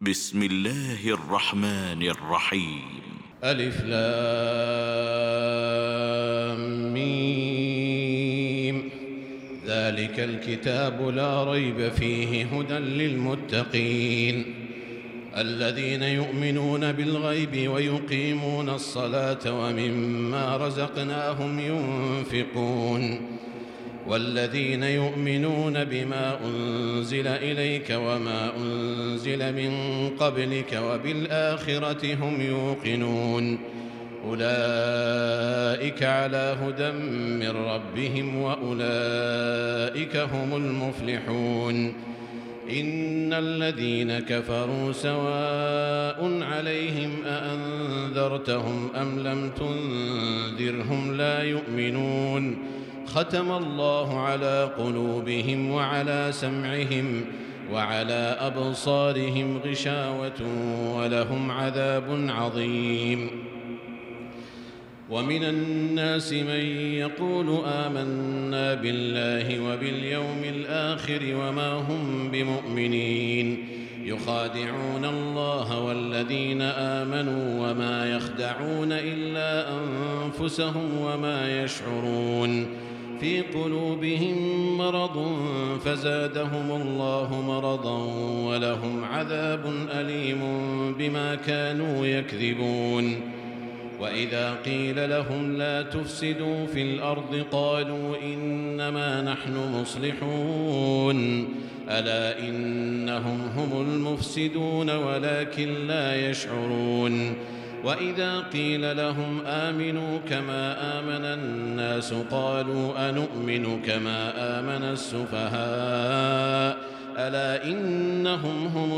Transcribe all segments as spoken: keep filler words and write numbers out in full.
بسم الله الرحمن الرحيم. ألف لام ميم. ذلك الكتاب لا ريب فيه هدى للمتقين الذين يؤمنون بالغيب ويقيمون الصلاة ومما رزقناهم ينفقون والذين يؤمنون بما أنزل إليك وما أنزل من قبلك وبالآخرة هم يوقنون أولئك على هدى من ربهم وأولئك هم المفلحون إن الذين كفروا سواء عليهم أأنذرتهم أم لم تنذرهم لا يؤمنون ختم الله على قلوبهم وعلى سمعهم وعلى أبصارهم غشاوة ولهم عذاب عظيم. ومن الناس من يقول آمنا بالله وباليوم الآخر وما هم بمؤمنين يخادعون الله والذين آمنوا وما يخدعون إلا أنفسهم وما يشعرون في قلوبهم مرض فزادهم الله مرضا ولهم عذاب أليم بما كانوا يكذبون. وإذا قيل لهم لا تفسدوا في الأرض قالوا إنما نحن مصلحون ألا إنهم هم المفسدون ولكن لا يشعرون. وإذا قيل لهم آمنوا كما آمن الناس قالوا أنؤمن كما آمن السفهاء ألا إنهم هم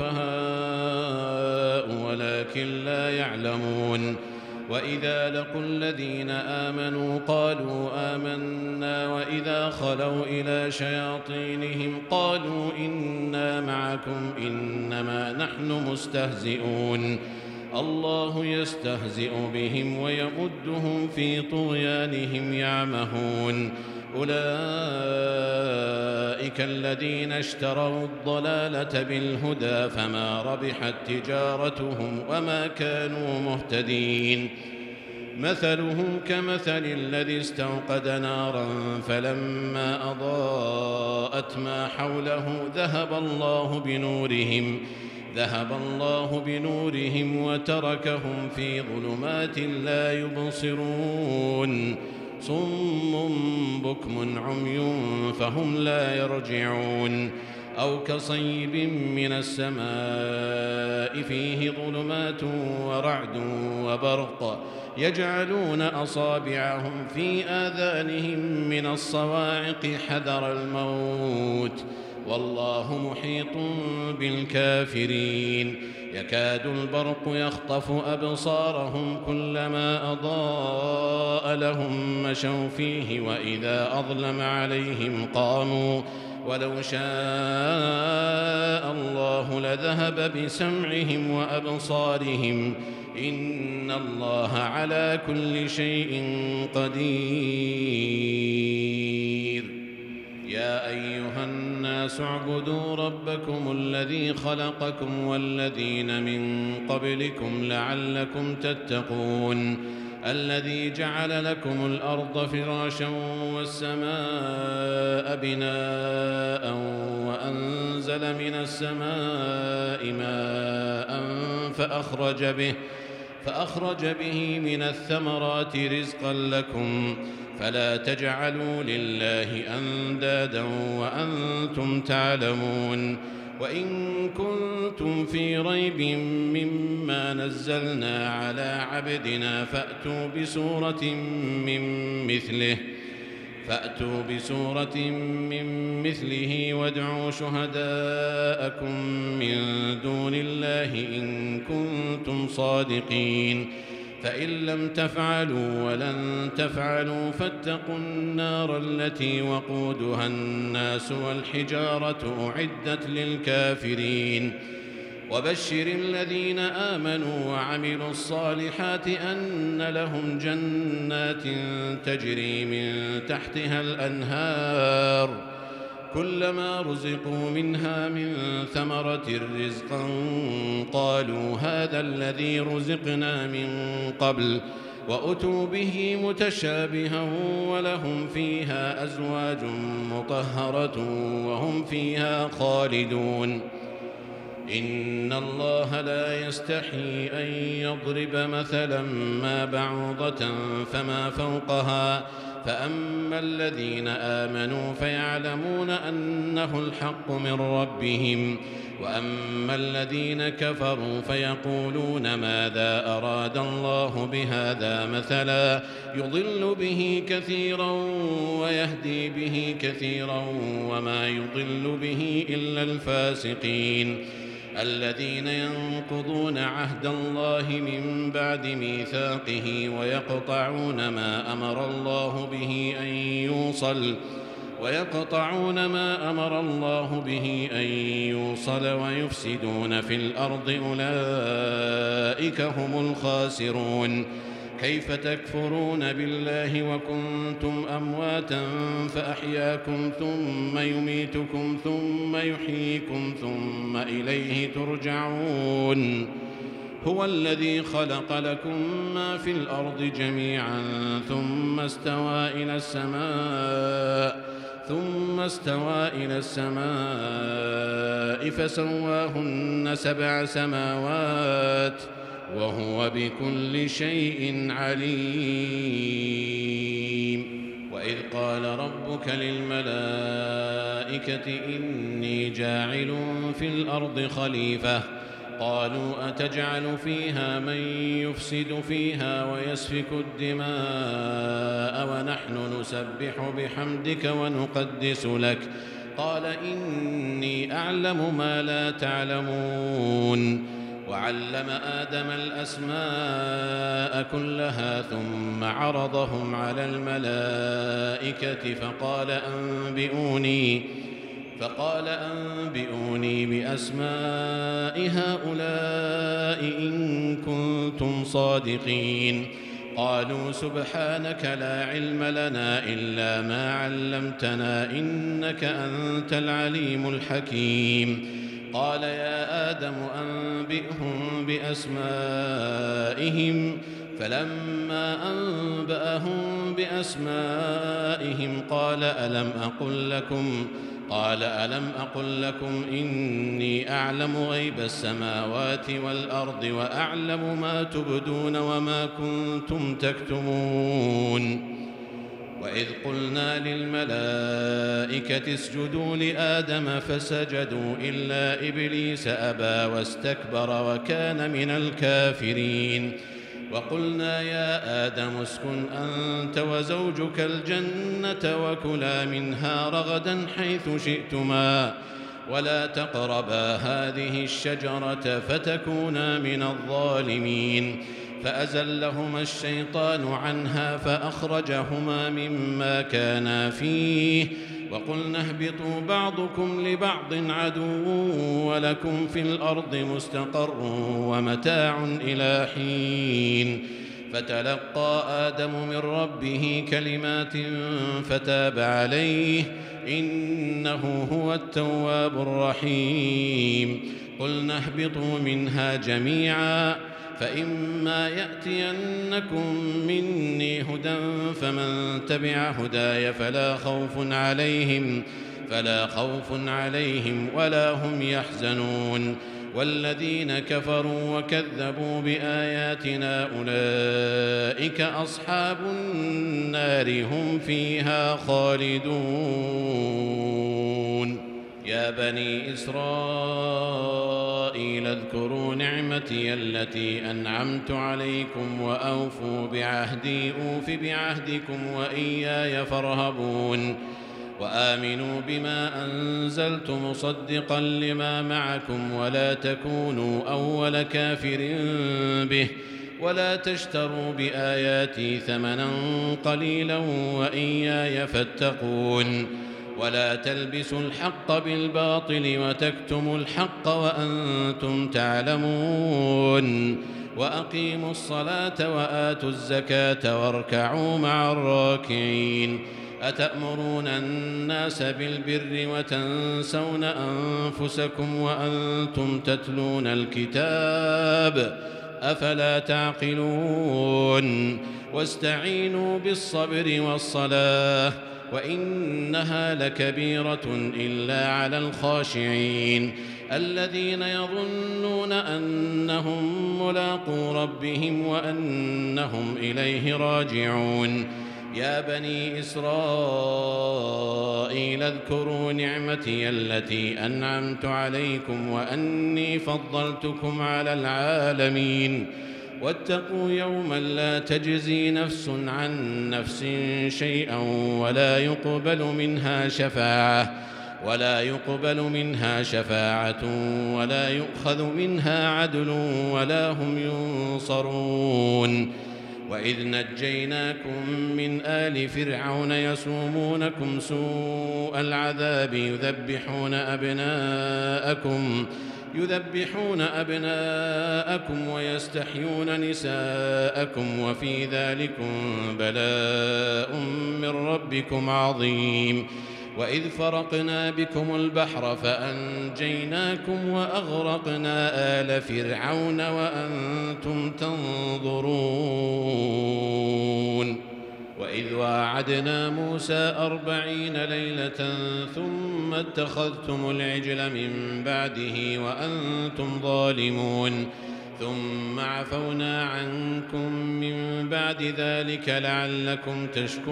السفهاء ولكن لا يعلمون. وإذا لقوا الذين آمنوا قالوا آمنا وإذا خلوا إلى شياطينهم قالوا إنا معكم إنما نحن مستهزئون الله يستهزئ بهم ويمدهم في طغيانهم يعمهون أولئك الذين اشتروا الضلالة بالهدى فما ربحت تجارتهم وما كانوا مهتدين. مثلهم كمثل الذي استوقد نارا فلما أضاءت ما حوله ذهب الله بنورهم ذهب الله بنورهم وتركهم في ظلمات لا يبصرون صم بكم عمي فهم لا يرجعون أو كصيب من السماء فيه ظلمات ورعد وبرق يجعلون أصابعهم في آذانهم من الصواعق حذر الموت والله محيط بالكافرين يكاد البرق يخطف أبصارهم كلما أضاء لهم مشوا فيه وإذا أظلم عليهم قاموا ولو شاء الله لذهب بسمعهم وأبصارهم إن الله على كل شيء قدير. يا أيها الناس اعبدوا ربكم الذي خلقكم والذين من قبلكم لعلكم تتقون الذي جعل لكم الأرض فراشا والسماء بناء وأنزل من السماء ماء فأخرج به فأخرج به من الثمرات رزقا لكم فلا تجعلوا لله أندادا وأنتم تعلمون. وإن كنتم في ريب مما نزلنا على عبدنا فأتوا بسورة من مثله فأتوا بسورة من مثله وادعوا شهداءكم من دون الله إن كنتم صادقين فإن لم تفعلوا ولن تفعلوا فاتقوا النار التي وقودها الناس والحجارة أعدت للكافرين. وبشر الذين آمنوا وعملوا الصالحات أن لهم جنات تجري من تحتها الأنهار كلما رزقوا منها من ثمرة رزقا قالوا هذا الذي رزقنا من قبل وأتوا به متشابها ولهم فيها أزواج مطهرة وهم فيها خالدون إن الله لا يستحي أن يضرب مثلا ما بعوضة فما فوقها فأما الذين آمنوا فيعلمون أنه الحق من ربهم وأما الذين كفروا فيقولون ماذا أراد الله بهذا مثلا يضل به كثيرا ويهدي به كثيرا وما يضل به إلا الفاسقين الذين ينقضون عهد الله من بعد ميثاقه ويقطعون ما أمر الله به أن يوصل ويقطعون ما أمر الله به أن يوصل ويفسدون في الأرض أولئك هم الخاسرون كيف تكفرون بالله وكنتم أمواتا فأحياكم ثم يميتكم ثم يحييكم ثم إليه ترجعون هو الذي خلق لكم ما في الأرض جميعا ثم استوى إلى السماء ثم استوى إلى السماء فسواهن سبع سماوات وهو بكل شيء عليم وإذ قال ربك للملائكة إني جاعل في الأرض خليفة قالوا أتجعل فيها من يفسد فيها ويسفك الدماء ونحن نسبح بحمدك ونقدس لك قال إني أعلم ما لا تعلمون وعلم آدم الأسماء كلها ثم عرضهم على الملائكة فقال أنبئوني فقال أنبئوني بأسماء هؤلاء إن كنتم صادقين قالوا سبحانك لا علم لنا إلا ما علمتنا إنك أنت العليم الحكيم قال يا آدم أنبئهم بأسمائهم فلما أنبأهم بأسمائهم قال ألم أقل لكم قال ألم أقل لكم إني أعلم غيب السماوات والأرض وأعلم ما تبدون وما كنتم تكتمون وإذ قلنا للملائكة اسجدوا لآدم فسجدوا إلا إبليس أبى واستكبر وكان من الكافرين وقلنا يا آدم اسكن أنت وزوجك الجنة وكلا منها رغدا حيث شئتما ولا تقربا هذه الشجرة فتكونا من الظالمين فأزلهما الشيطان عنها فأخرجهما مما كانا فيه وقلنا اهبطوا بعضكم لبعض عدو ولكم في الأرض مستقر ومتاع إلى حين فتلقى آدم من ربه كلمات فتاب عليه إنه هو التواب الرحيم قلنا اهبطوا منها جميعا فإما يأتينكم مني هدى فمن تبع هداي فلا خوف عليهم فلا خوف عليهم ولا هم يحزنون والذين كفروا وكذبوا بآياتنا أولئك أصحاب النار هم فيها خالدون يا بني إسرائيل اذكروا نعمتي التي أنعمت عليكم وأوفوا بعهدي أوف بعهدكم وإياي فارهبون وآمنوا بما أنزلت مصدقا لما معكم ولا تكونوا أول كافر به ولا تشتروا بآياتي ثمنا قليلا وإياي فاتقون ولا تلبسوا الحق بالباطل وتكتموا الحق وأنتم تعلمون وأقيموا الصلاة وآتوا الزكاة واركعوا مع الراكعين أتأمرون الناس بالبر وتنسون أنفسكم وأنتم تتلون الكتاب أفلا تعقلون واستعينوا بالصبر والصلاة وإنها لكبيرة إلا على الخاشعين الذين يظنون أنهم ملاقو ربهم وأنهم إليه راجعون يا بني إسرائيل اذكروا نعمتي التي أنعمت عليكم وأني فضلتكم على العالمين واتقوا يوما لا تجزي نفس عن نفس شيئا ولا يقبل منها شفاعة ولا يقبل منها شفاعة ولا يؤخذ منها عدل ولا هم ينصرون وإذ نجيناكم من آل فرعون يسومونكم سوء العذاب يذبحون أبناءكم يذبحون أبناءكم ويستحيون نساءكم وفي ذلكم بلاء من ربكم عظيم وإذ فرقنا بكم البحر فأنجيناكم وأغرقنا آل فرعون وأنتم تنظرون وإذ واعدنا موسى أربعين ليلة ثم اتخذتم العجل من بعده وأنتم ظالمون ثم عفونا عنكم من بعد ذلك لعلكم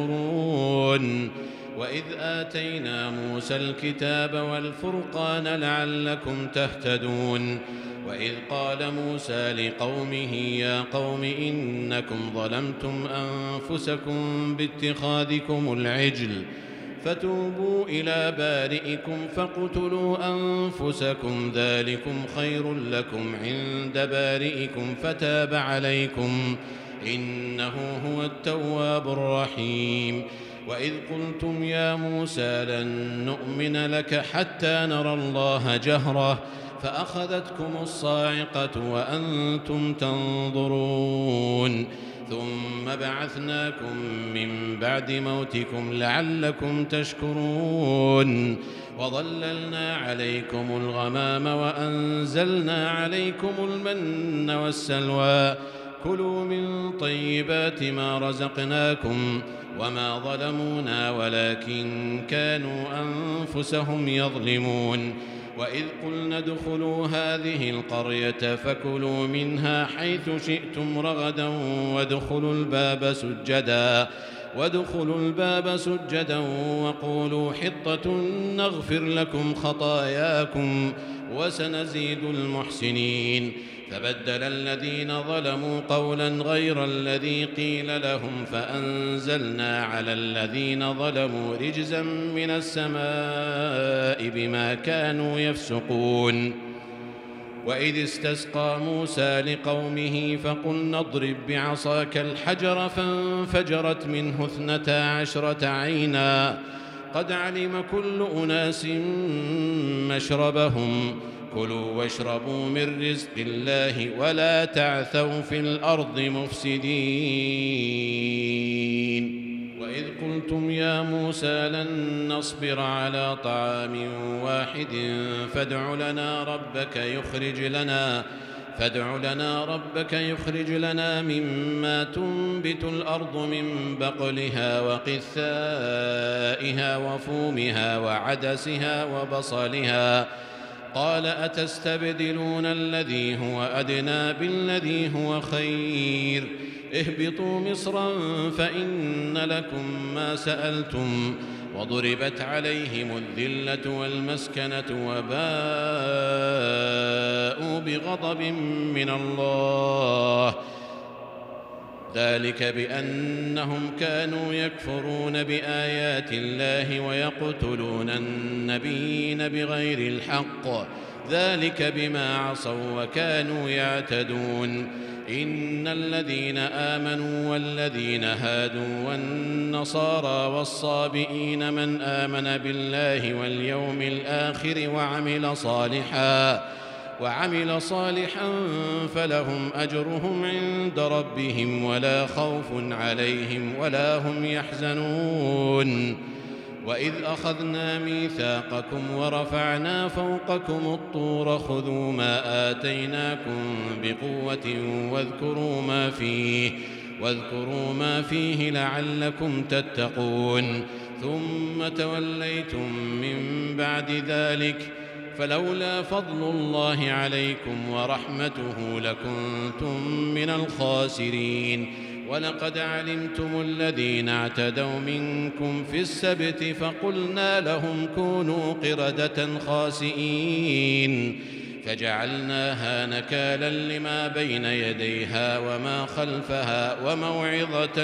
تشكرون وإذ آتينا موسى الكتاب والفرقان لعلكم تهتدون وإذ قال موسى لقومه يا قوم إنكم ظلمتم أنفسكم باتخاذكم العجل فتوبوا إلى بارئكم فاقتلوا أنفسكم ذلكم خير لكم عند بارئكم فتاب عليكم إنه هو التواب الرحيم وإذ قلتم يا موسى لن نؤمن لك حتى نرى الله جهرة فأخذتكم الصاعقة وأنتم تنظرون ثم بعثناكم من بعد موتكم لعلكم تشكرون وظللنا عليكم الغمام وأنزلنا عليكم المن والسلوى كلوا من طيبات ما رزقناكم وما ظلمونا ولكن كانوا أنفسهم يظلمون وإذ قلنا ادخلوا هذه القرية فكلوا منها حيث شئتم رغدا وادخلوا الباب سجدا وادخلوا الباب سجدا وقولوا حطة نغفر لكم خطاياكم وسنزيد المحسنين فبدل الذين ظلموا قولا غير الذي قيل لهم فأنزلنا على الذين ظلموا رجزا من السماء بما كانوا يفسقون وإذ استسقى موسى لقومه فقلنا اضرب بعصاك الحجر فانفجرت منه اثنتا عشرة عينا قد علم كل أناس مشربهم كلوا واشربوا من رزق الله ولا تعثوا في الأرض مفسدين وإذ قلتم يا موسى لن نصبر على طعام واحد فادع لنا ربك يخرج لنا فادع لنا ربك يخرج لنا مما تنبت الأرض من بقلها وقثائها وفومها وعدسها وبصلها قال أتستبدلون الذي هو أدنى بالذي هو خير اهبطوا مصرا فإن لكم ما سألتم وضربت عليهم الذلة والمسكنة وباءوا بغضب من الله ذلك بأنهم كانوا يكفرون بآيات الله ويقتلون النبيين بغير الحق ذلك بما عصوا وكانوا يعتدون إن الذين آمنوا والذين هادوا والنصارى والصابئين من آمن بالله واليوم الآخر وعمل صالحا وعمل صالحا فلهم أجرهم عند ربهم ولا خوف عليهم ولا هم يحزنون. وإذ أخذنا ميثاقكم ورفعنا فوقكم الطور خذوا ما آتيناكم بقوة واذكروا ما فيه واذكروا ما فيه لعلكم تتقون. ثم توليتم من بعد ذلك فلولا فضل الله عليكم ورحمته لكنتم من الخاسرين. ولقد علمتم الذين اعتدوا منكم في السبت فقلنا لهم كونوا قردة خاسئين فجعلناها نكالا لما بين يديها وما خلفها وموعظة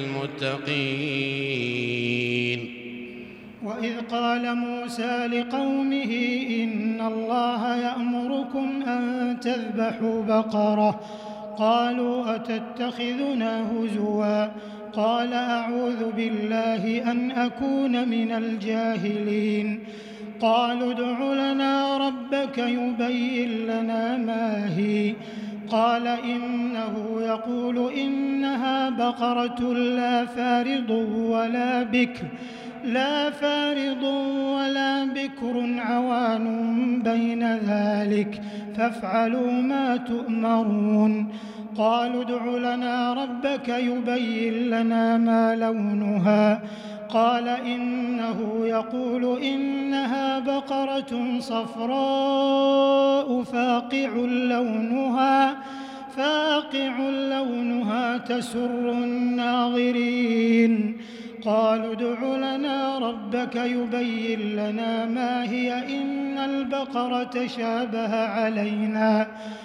للمتقين. وإذ قال موسى لقومه إن الله يأمركم أن تذبحوا بقرة قالوا أتتخذنا هزوا قال أعوذ بالله أن أكون من الجاهلين. قالوا ادع لنا ربك يبين لنا ما هي قال إنه يقول إنها بقرة لا فارض ولا بكر لا فارض ولا بكر عوان بين ذلك فافعلوا ما تؤمرون. قالوا ادع لنا ربك يبين لنا ما لونها قال إنه يقول إنها بقرة صفراء فاقع لونها فاقع لونها تسر الناظرين. قالوا ادع لنا ربك يبين لنا ما هي إن البقرة شابه علينا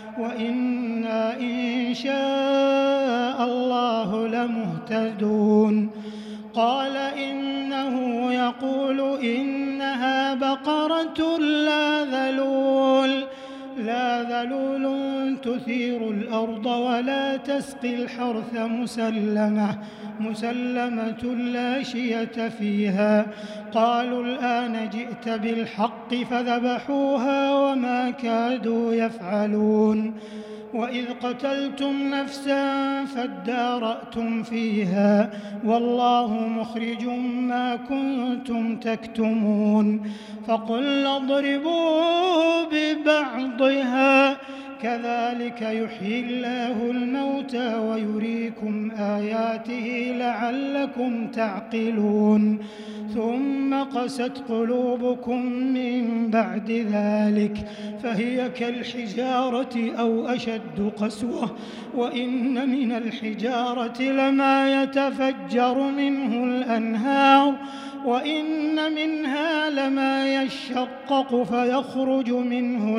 وإنا إن شاء الله لمهتدون. قال إنه يقول إنها بقرة لا ذلول لا ذلول تثير الأرض ولا تسقي الحرث مسلمة مسلمة لا شية فيها. قالوا الآن جئت بالحق فذبحوها وما كادوا يفعلون. وإذ قتلتم نفسا فادارأتم فيها والله مخرج ما كنتم تكتمون. فقلنا اضربوا ببعضها كذلك يحيي الله الموتى ويريكم آياته لعلكم تعقلون. ثم قست قلوبكم من بعد ذلك فهي كالحجارة أو أشد قسوة وإن من الحجارة لما يتفجر منه الأنهار وإن منها لما يشقق فيخرج منه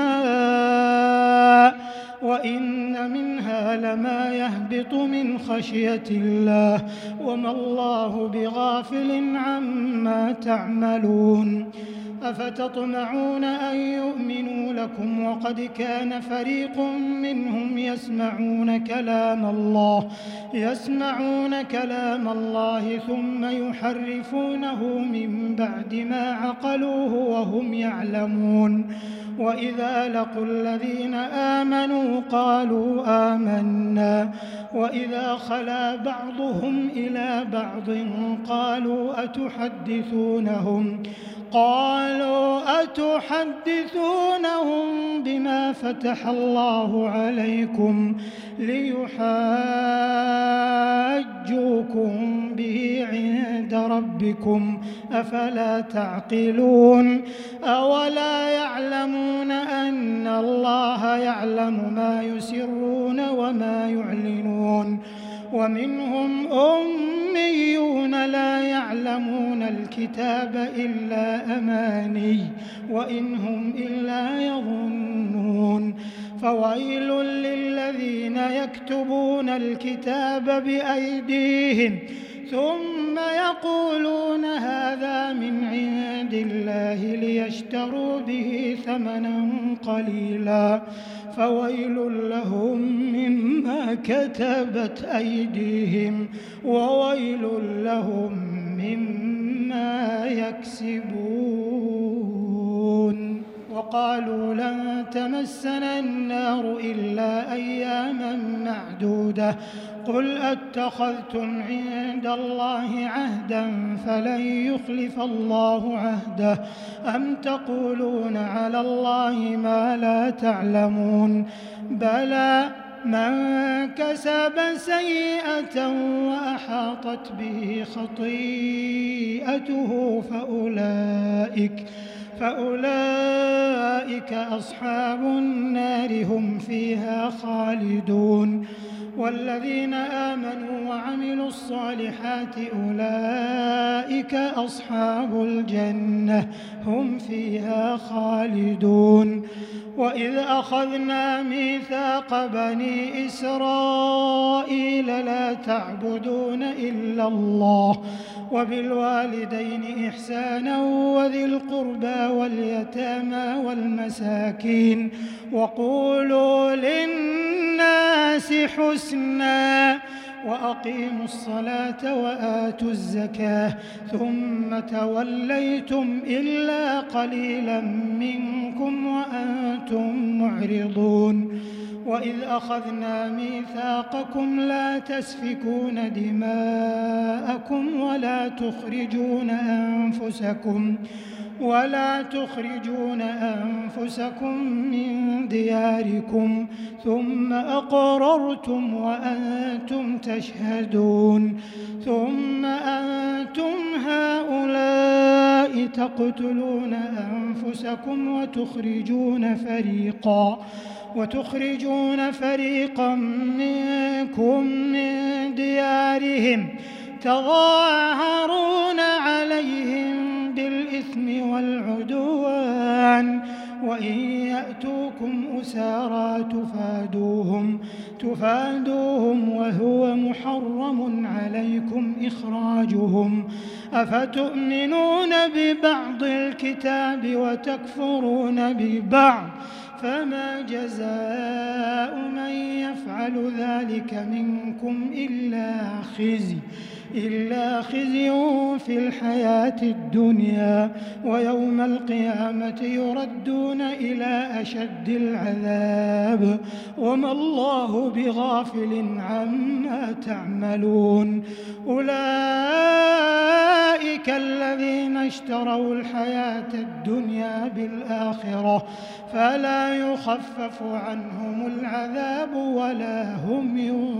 الماء وإن منها لما يهبط من خشية الله وما الله بغافل عما تعملون. أفتطمعون أن يؤمنوا لكم وقد كان فريق منهم يسمعون كلام الله يسمعون كلام الله ثم يحرفونه من بعد ما عقلوه وهم يعلمون. وإذا لقوا الذين آمنوا قالوا آمنا وإذا خلا بعضهم إلى بعض قالوا أتحدثونهم قالوا أتحدثونهم بما فتح الله عليكم ليحاجوكم به عند ربكم أفلا تعقلون. أولا يعلمون أن الله يعلم ما يسرون وما يعلنون. ومنهم أميون لا يعلمون الكتاب إلا أماني وإن هم إلا يظنون. فويل للذين يكتبون الكتاب بأيديهم ثم يقولون هذا من عند الله ليشتروا به ثمنا قليلا فويل لهم مما كتبت أيديهم وويل لهم مما يكسبون. وقالوا لن تمسنا النار إلا أياما معدودة قل أتخذتم عند الله عهدا فلن يخلف الله عهده أم تقولون على الله ما لا تعلمون بلى من كسب سيئة وأحاطت به خطيئته فأولئك فأولئك أصحاب النار هم فيها خالدون والذين آمنوا وعملوا الصالحات أولئك أصحاب الجنة هم فيها خالدون وإذ أخذنا ميثاق بني إسرائيل لا تعبدون إلا الله وبالوالدين إحسانا وذي القربى واليتامى والمساكين وقولوا للناس حسنا وأقيموا الصلاة وآتوا الزكاة ثم توليتم إلا قليلا منكم وأنتم معرضون وإذ أخذنا ميثاقكم لا تسفكون دماءكم ولا تخرجون أنفسكم ولا تخرجون أنفسكم من دياركم ثم أقررتم وأنتم تشهدون ثم أنتم هؤلاء تقتلون أنفسكم وتخرجون فريقا وتخرجون فريقا منكم من ديارهم تظاهرون عليهم بالإثم والعدوان وإن يأتوكم أسارى تفادوهم تفادوهم وهو محرم عليكم إخراجهم أفتؤمنون ببعض الكتاب وتكفرون ببعض فما جزاء من يفعل ذلك منكم إلا خزي إلا خزي في الحياة الدنيا ويوم القيامة يردون إلى أشد العذاب وما الله بغافل عما تعملون أولئك الذين اشتروا الحياة الدنيا بالآخرة فلا يخفف عنهم العذاب ولا هم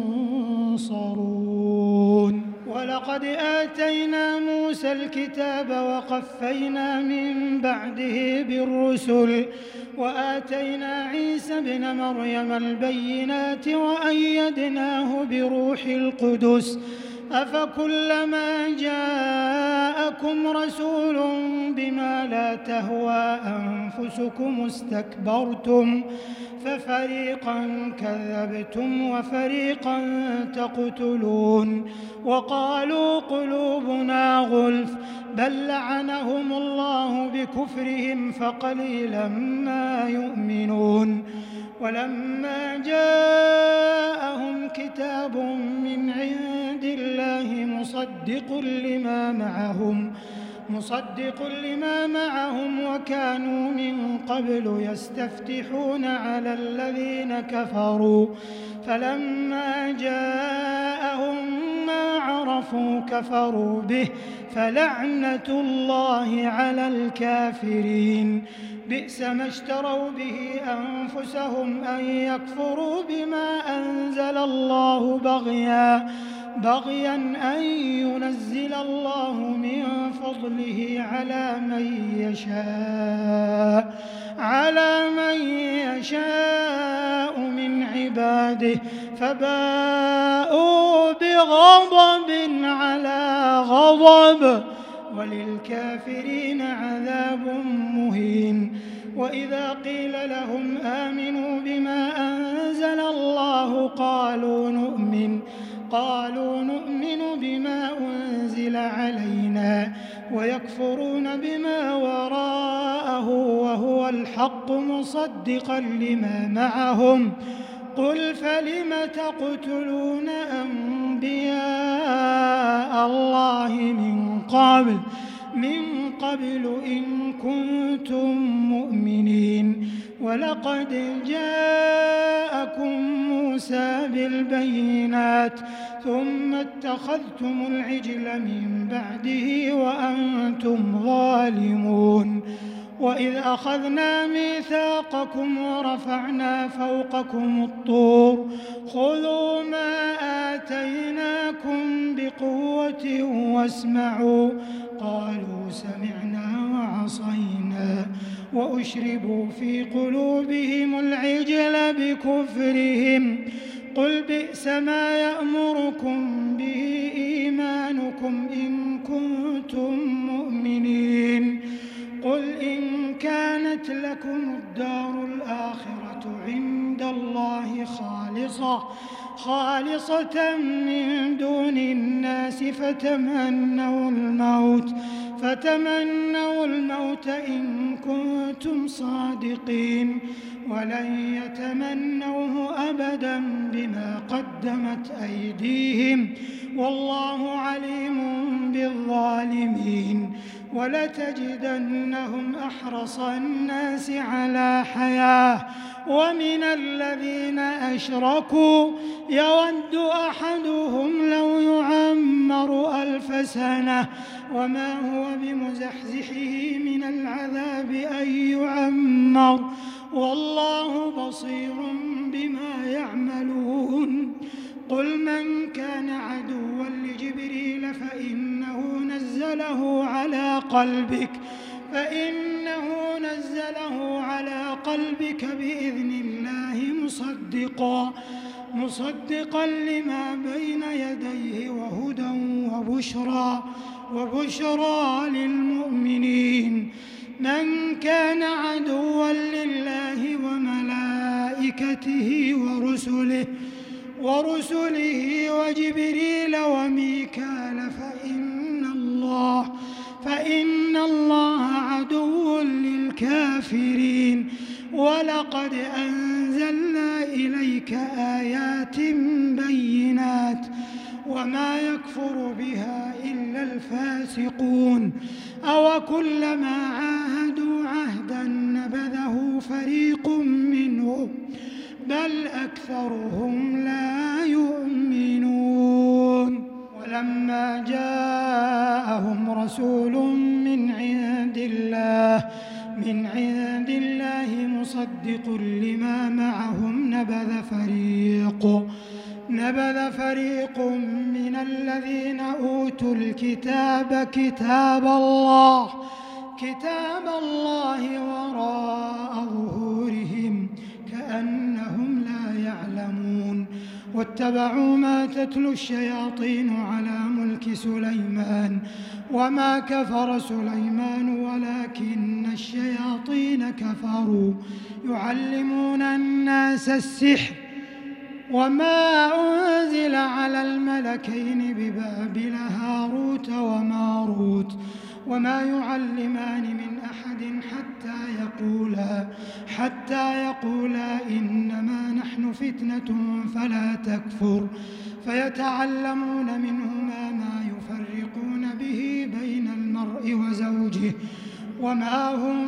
ينصرون ولقد آتينا موسى الكتاب وقفينا من بعده بالرسل وآتينا عيسى ابن مريم البينات وأيدناه بروح القدس أفكلما جاءكم رسول بما لا تهوى أنفسكم استكبرتم ففريقا كذبتم وفريقا تقتلون وقالوا قلوبنا غلف بل لعنهم الله بكفرهم فقليلا ما يؤمنون ولما جاءهم كتاب من عند الله مصدق لما معهم مصدق لما معهم وكانوا من قبل يستفتحون على الذين كفروا فلما جاءهم ما عرفوا كفروا به فلعنة الله على الكافرين بئس ما اشتروا به أنفسهم أن يكفروا بما أنزل الله بغيا بغيا أن ينزل الله من فضله على من يشاء على من يشاء من عباده فباءوا بغضب على غضب وللكافرين عذاب مهين وإذا قيل لهم آمنوا بما أنزل الله قالوا نؤمن قالوا نؤمن بما أنزل علينا ويكفرون بما وراءه وهو الحق مصدقا لما معهم قل فلم تقتلون أنبياء الله من قبل من قبل إن كنتم مؤمنين. ولقد جاءكم موسى بالبينات ثم اتخذتم العجل من بعده وأنتم ظالمون. وإذ أخذنا ميثاقكم ورفعنا فوقكم الطور خذوا ما آتيناكم بقوة واسمعوا قالوا سمعنا وعصينا وأشربوا في قلوبهم العجل بكفرهم قل بئس ما يأمركم به إيمانكم إن كنتم مؤمنين. قل إن كانت لكم الدار الآخرة عند الله خالصة خالصة من دون الناس فتمنوا الموت فتمنوا الموت إن كنتم صادقين ولن يتمنوه أبدا بما قدمت أيديهم والله عليم بالظالمين. ولتجدنهم أحرص الناس على حياة ومن الذين أشركوا يود أحدهم لو يعمر ألف سنة وما هو بمزحزحه من العذاب أن يعمر والله بصير بما يعملون. قل من كان عدوا لجبريل فإنه نزله على قلبك فإنه نزله على قلبك بإذن الله مصدقا مصدقا لما بين يديه وهدى وبشرى وبشرى للمؤمنين. من كان عدوا لله وملائكته ورسله ورسله وجبريل وميكال فإن الله فإن الله عدو للكافرين. ولقد أنزلنا إليك آيات بينات وما يكفر بها إلا الفاسقون. أوكلما عاهدوا عهدا نبذه فريق منهم بل أكثرهم لا يؤمنون. ولما جاءهم رسول من عند الله من عند الله مصدق لما معهم نبذ فريق نبذ فريق من الذين أوتوا الكتاب كتاب الله كتاب الله وراء ظهورهم كأنهم لا يعلمون. واتبعوا ما تتلو الشياطين على ملك سليمان وما كفر سليمان ولكن الشياطين كفروا يعلمون الناس السحر وما أنزل على الملكين ببابل هاروت وماروت وما يعلمان من أحد حتى يقولا حتى يقولا إنما نحن فتنة فلا تكفر فيتعلمون منهما ما يفرقون به بين المرء وزوجه وما هم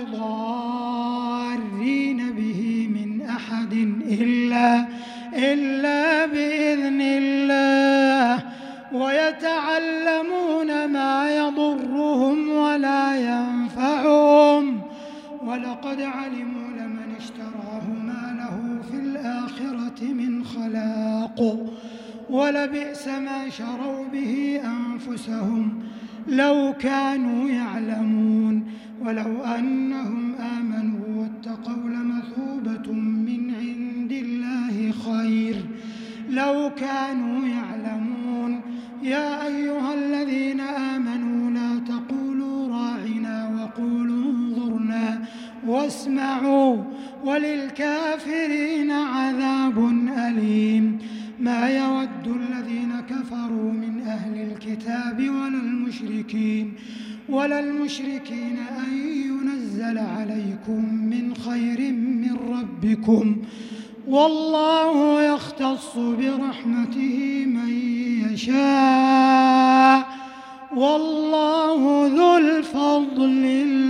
بضارين به من أحد إلا إلا بإذن الله ويتعلمون ما يضرهم ولا ينفعهم ولقد علموا لمن اشتراه ما له في الآخرة من خلاق ولبئس ما شروا به أنفسهم لو كانوا يعلمون. ولو أنهم آمنوا واتقوا لمثوبة من عند الله خير لو كانوا يعلمون. يا أيها الذين آمنوا لا تقولوا راعنا وقولوا انظرنا واسمعوا وللكافرين عذاب أليم. ما يود الذين كفروا من أهل الكتاب ولا المشركين ولا المشركين أن ينزل عليكم من خير من ربكم والله يختص برحمته من يشاء والله ذو الفضل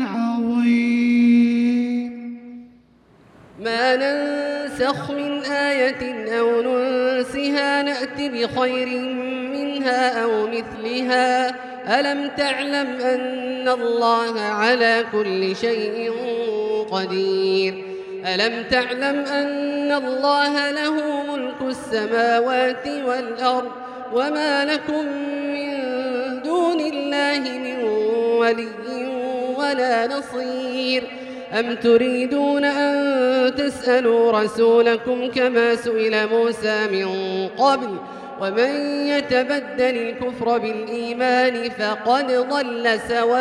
العظيم. ما ننسخ من آية أو ننسها نأت بخير منها أو مثلها ألم تعلم أن الله على كل شيء قدير ألم تعلم أن الله له ملك السماوات والأرض وما لكم من دون الله من ولي ولا نصير أم تريدون أن تسألوا رسولكم كما سئل موسى من قبل ومن يتبدل الكفر بالإيمان فقد ضل سواء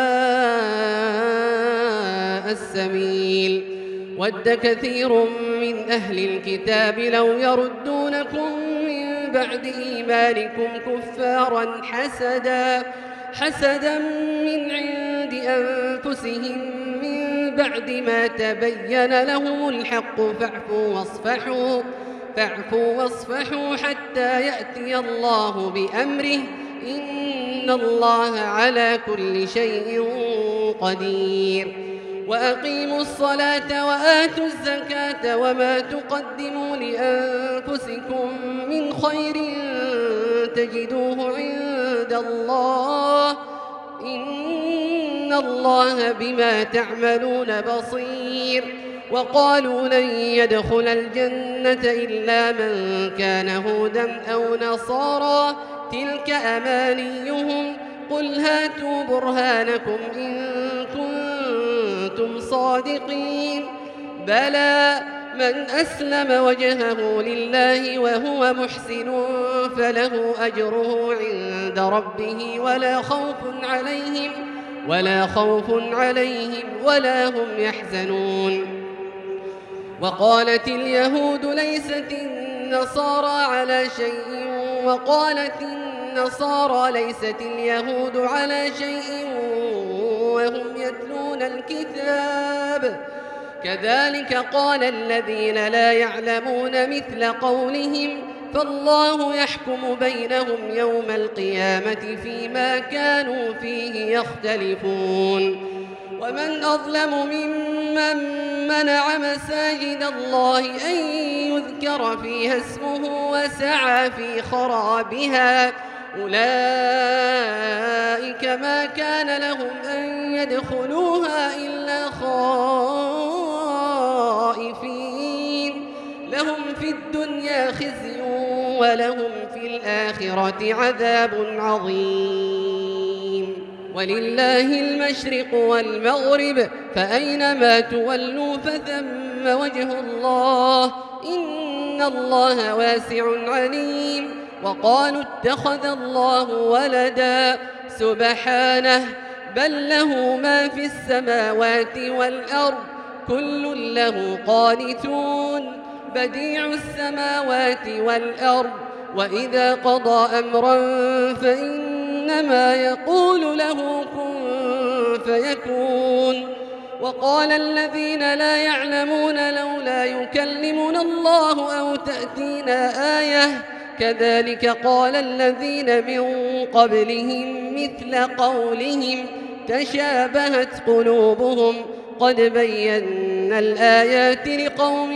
السبيل ود كثير من أهل الكتاب لو يردونكم من بعد إيمانكم كفارا حسدا حسدا من عند أنفسهم من بعد ما تبين لهم الحق فاعفوا واصفحوا فاعفوا واصفحوا حتى يأتي الله بأمره إن الله على كل شيء قدير وأقيموا الصلاة وآتوا الزكاة وما تقدموا لأنفسكم من خير تجدوه عند الله إن الله بما تعملون بصير وقالوا لن يدخل الجنة إلا من كان هودا أو نصارى تلك أمانيهم قل هاتوا برهانكم إن كنتم صادقين بلى من أسلم وجهه لله وهو محسن فله أجره عند ربه ولا خوف عليهم ولا خوف عليهم ولا هم يحزنون وقالت اليهود ليست النصارى على شيء وقالت النصارى ليست اليهود على شيء وهم يتلون الكتاب كذلك قال الذين لا يعلمون مثل قولهم فالله يحكم بينهم يوم القيامة فيما كانوا فيه يختلفون ومن أظلم ممن منع مساجد الله أن يذكر فيها اسمه وسعى في خرابها أولئك ما كان لهم أن يدخلوها إلا خائفين لهم في الدنيا خزي ولهم في الآخرة عذاب عظيم ولله المشرق والمغرب فأينما تولوا فثم وجه الله إن الله واسع عليم وقالوا اتخذ الله ولدا سبحانه بل له ما في السماوات والأرض كل له قانتون بديع السماوات والأرض وإذا قضى أمرا فإنما يقول له كن فيكون وقال الذين لا يعلمون لولا يكلمنا الله أو تأتينا آية كذلك قال الذين من قبلهم مثل قولهم تشابهت قلوبهم قد بينا الآيات لقوم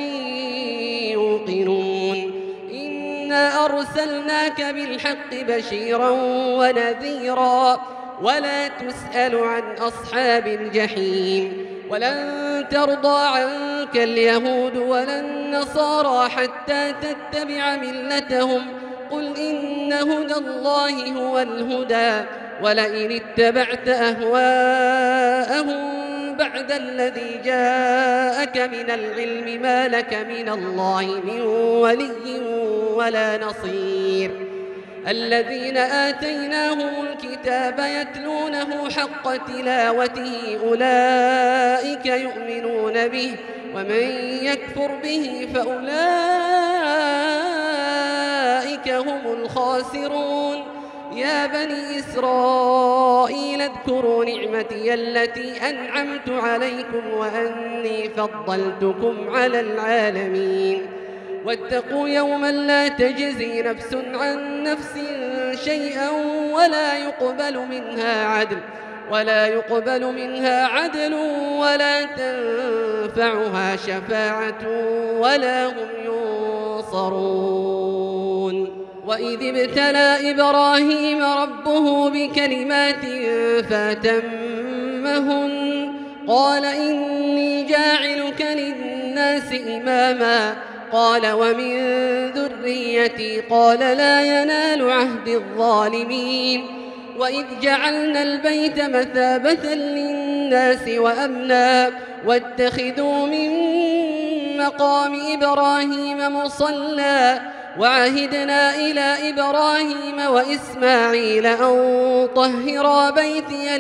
يوقنون إنا أرسلناك بالحق بشيرا ونذيرا ولا تسأل عن أصحاب الجحيم ولن ترضى عنك اليهود ولا النصارى حتى تتبع ملتهم قل إن هدى الله هو الهدى ولئن اتبعت أهواءهم بعد الذي جاءك من العلم ما لك من الله من ولي ولا نصير الذين آتيناهم الكتاب يتلونه حق تلاوته أولئك يؤمنون به ومن يكفر به فأولئك هم الخاسرون يا بني إسرائيل اذكروا نعمتي التي أنعمت عليكم وأني فضلتكم على العالمين واتقوا يوما لا تجزي نفس عن نفس شيئا ولا يقبل منها عدل ولا يقبل منها عدل ولا تنفعها شفاعة ولا هم ينصرون. وإذ ابتلى إبراهيم ربه بكلمات فأتمهن قال إني جاعلك للناس إماما قال ومن ذريتي قال لا ينال عهد الظالمين. وإذ جعلنا البيت مثابة للناس وأمنا واتخذوا من مقام إبراهيم مصلى وعهدنا إلى إبراهيم وإسماعيل أن طهرا بيتي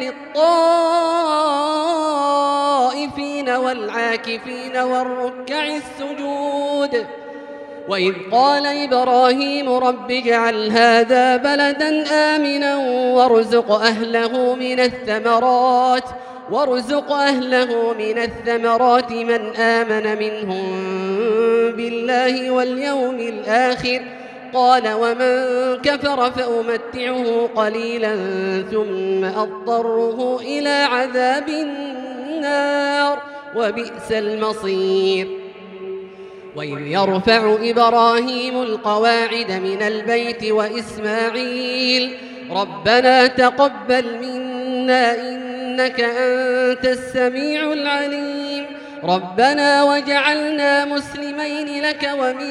للطائفين والعاكفين والركع السجود. وإذ قال إبراهيم رب اجعل هذا بلدا آمنا وارزق أهله من الثمرات وارزق أهله من الثمرات من آمن منهم بالله واليوم الآخر قال ومن كفر فأمتعه قليلا ثم أضطره إلى عذاب النار وبئس المصير. وإذ يرفع إبراهيم القواعد من البيت وإسماعيل ربنا تقبل منا إنك أنت السميع العليم ربنا وجعلنا مسلمين لك ومن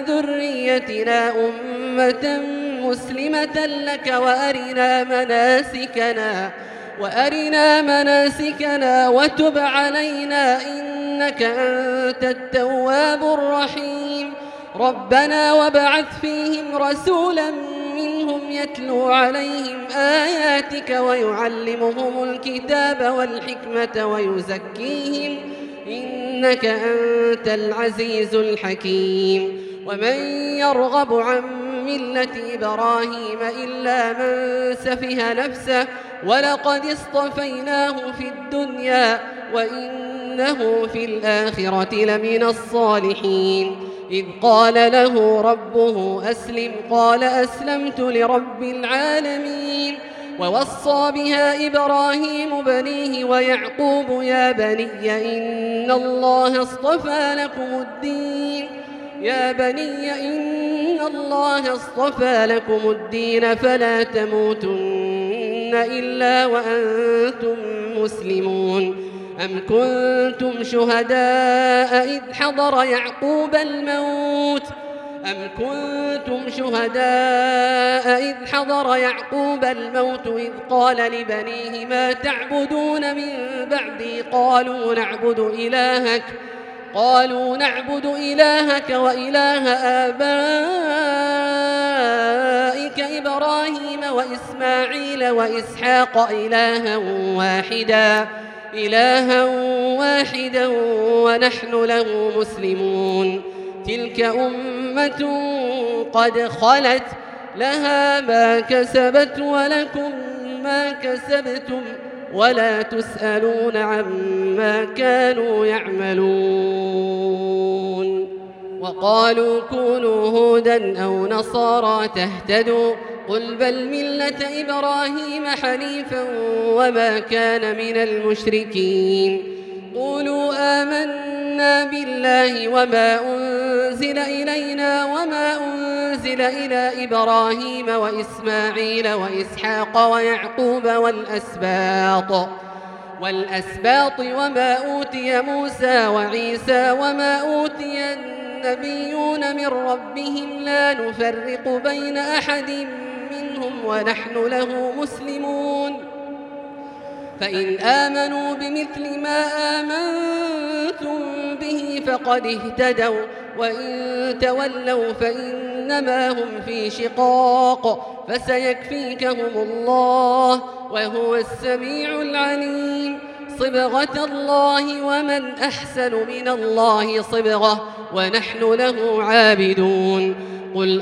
ذريتنا أمة مسلمة لك وأرنا مناسكنا وأرنا مناسكنا وتب علينا إنك أنت التواب الرحيم ربنا وابعث فيهم رسولا منهم يتلو عليهم آياتك ويعلمهم الكتاب والحكمة ويزكيهم إنك أنت العزيز الحكيم. ومن يرغب عن ملة إبراهيم إلا من سفه نفسه ولقد اصطفيناه في الدنيا وإنه في الآخرة لمن الصالحين. إذ قال له ربه أسلم قال أسلمت لرب العالمين. ووصى بها إبراهيم بنيه ويعقوب يا بني إن الله اصطفى لكم الدين يا بني إن الله اصطفى لكم الدين فلا تموتن إلا وأنتم مسلمون. أم كنتم شهداء إذ حضر يعقوب الموت أم كنتم شهداء إذ حضر يعقوب الموت إذ قال لبنيه ما تعبدون من بعدي قالوا نعبد إلهك قالوا نعبد إلهك وإله آبائك إبراهيم وإسماعيل وإسحاق إلها واحدا إلها واحدا ونحن له مسلمون. تلك أمة قد خلت لها ما كسبت ولكم ما كسبتم ولا تسألون عما كانوا يعملون. وقالوا كونوا هودا أو نصارى تهتدوا قل بل ملة إبراهيم حنيفا وما كان من المشركين. قولوا آمنا بالله وما أنزل إلينا وما أنزل إلى إبراهيم وإسماعيل وإسحاق ويعقوب والأسباط والأسباط وما أوتي موسى وعيسى وما أوتي النبيون من ربهم لا نفرق بين أحد منهم ونحن له مسلمون. فإن آمنوا بمثل ما آمنتم به فقد اهتدوا وإن تولوا فإنما هم في شقاق فسيكفيكهم الله وهو السميع العليم. صبغة الله ومن أحسن من الله صبغة ونحن له عابدون. قل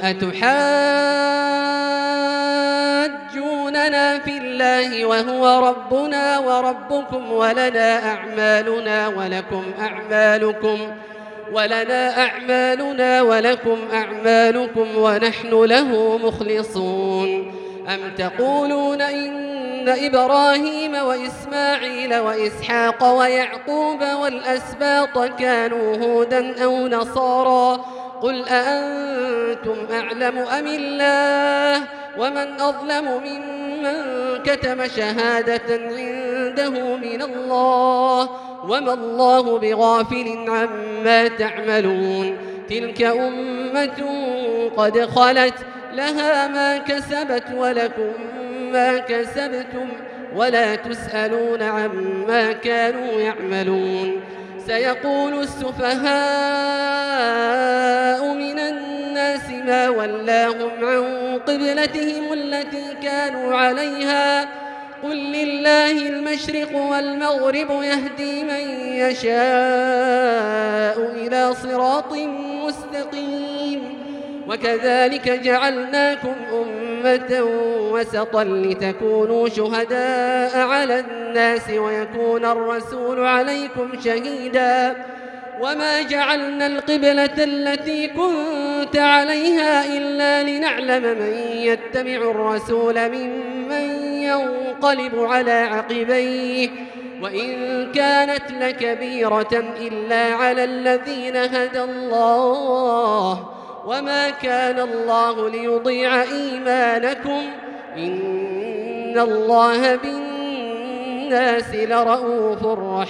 أتحاجوننا في الله وهو ربنا وربكم ولنا أعمالنا ولكم أعمالكم ولنا أعمالنا ولكم أعمالكم ونحن له مخلصون. أم تقولون إن إبراهيم وإسماعيل وإسحاق ويعقوب والأسباط كانوا هودا أو نصارى قل أأنتم أعلم أم الله ومن أظلم ممن كتم شهادة عنده من الله وما الله بغافل عما تعملون تلك أمة قد خلت لها ما كسبت ولكم ما كسبتم ولا تسألون عما كانوا يعملون سيقول السفهاء من الناس ما ولاهم عن قبلتهم التي كانوا عليها قل لله المشرق والمغرب يهدي من يشاء إلى صراط مستقيم وكذلك جعلناكم أمة وسطا لتكونوا شهداء على الناس ويكون الرسول عليكم شهيدا وما جعلنا القبلة التي كنت عليها إلا لنعلم من يتبع الرسول ممن ينقلب على عقبيه وإن كانت لكبيرة إلا على الذين هدى الله وما كان الله ليضيع إيمانكم إن الله بالناس لرءوف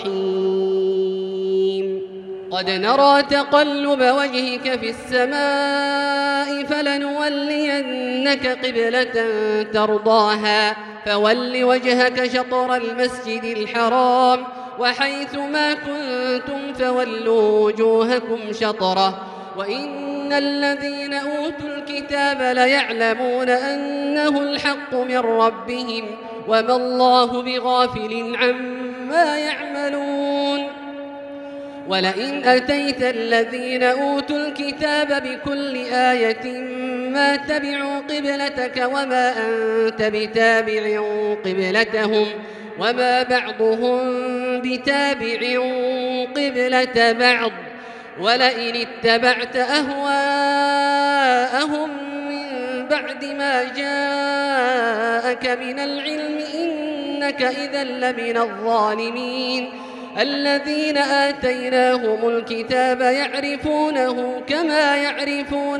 رحيم قد نرى تقلب وجهك في السماء فلنولينك قبلة ترضاها فول وجهك شطر المسجد الحرام وحيث ما كنتم فولوا وجوهكم شطره وإن الذين أوتوا الكتاب ليعلمون أنه الحق من ربهم وما الله بغافل عما يعملون ولئن أتيت الذين أوتوا الكتاب بكل آية ما تبعوا قبلتك وما أنت بتابع قبلتهم وما بعضهم بتابع قبلة بعض ولئن اتبعت أهواءهم من بعد ما جاءك من العلم إنك إذا لمن الظالمين الذين آتيناهم الكتاب يعرفونه كما يعرفون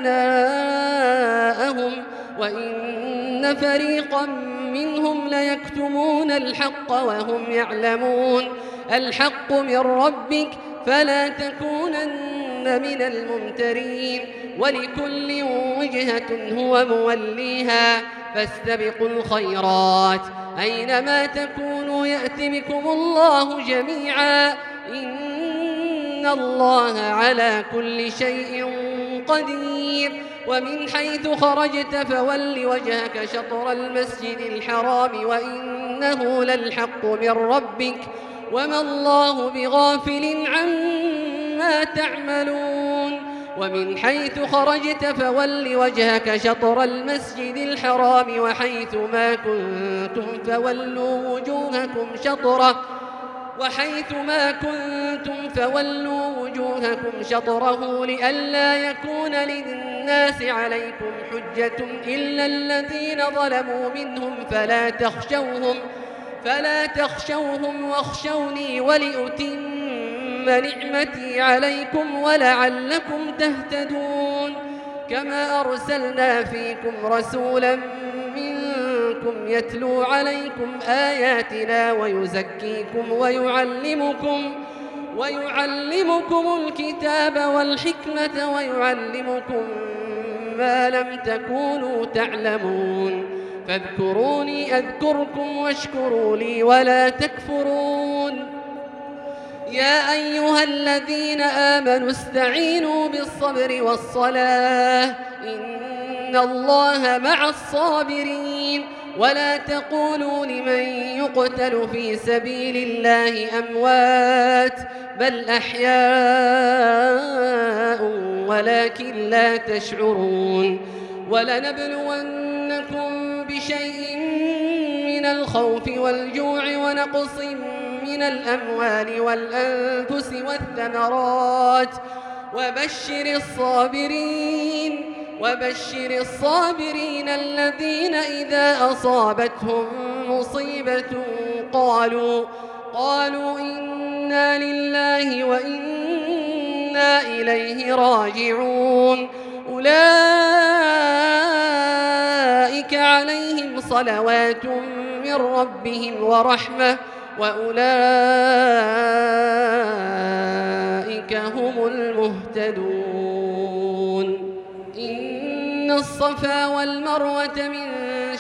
أبناءهم وإن فريقا منهم ليكتمون الحق وهم يعلمون الحق من ربك فلا تكونن من الممترين ولكل وجهة هو موليها فاستبقوا الخيرات أينما تكونوا يأت بكم الله جميعا إن الله على كل شيء قدير ومن حيث خرجت فول وجهك شطر المسجد الحرام وإنه للحق من ربك وما الله بغافل عما تعملون ومن حيث خرجت فول وجهك شطر المسجد الحرام وحيث ما كنتم فولوا وجوهكم شطره وحيث ما كنتم فولوا وجوهكم شطره لئلا يكون للناس عليكم حجة إلا الذين ظلموا منهم فلا تخشوهم فلا تخشوهم واخشوني ولأتم نعمتي عليكم ولعلكم تهتدون كما أرسلنا فيكم رسولا منكم يتلو عليكم آياتنا ويزكيكم ويعلمكم ويعلمكم الكتاب والحكمة ويعلمكم ما لم تكونوا تعلمون فاذكروني أذكركم واشكروا لي ولا تكفرون يا أيها الذين آمنوا استعينوا بالصبر والصلاة إن الله مع الصابرين ولا تقولوا لمن يقتل في سبيل الله أموات بل أحياء ولكن لا تشعرون ولنبلونكم بشيء من الخوف والجوع ونقص من الأموال والأنفس والثمرات وبشر الصابرين وبشر الصابرين الذين إذا أصابتهم مصيبة قالوا قالوا إنا لله وإنا إليه راجعون أولئك عليهم صلوات من ربهم ورحمة وأولئك هم المهتدون إن الصفا والمروة من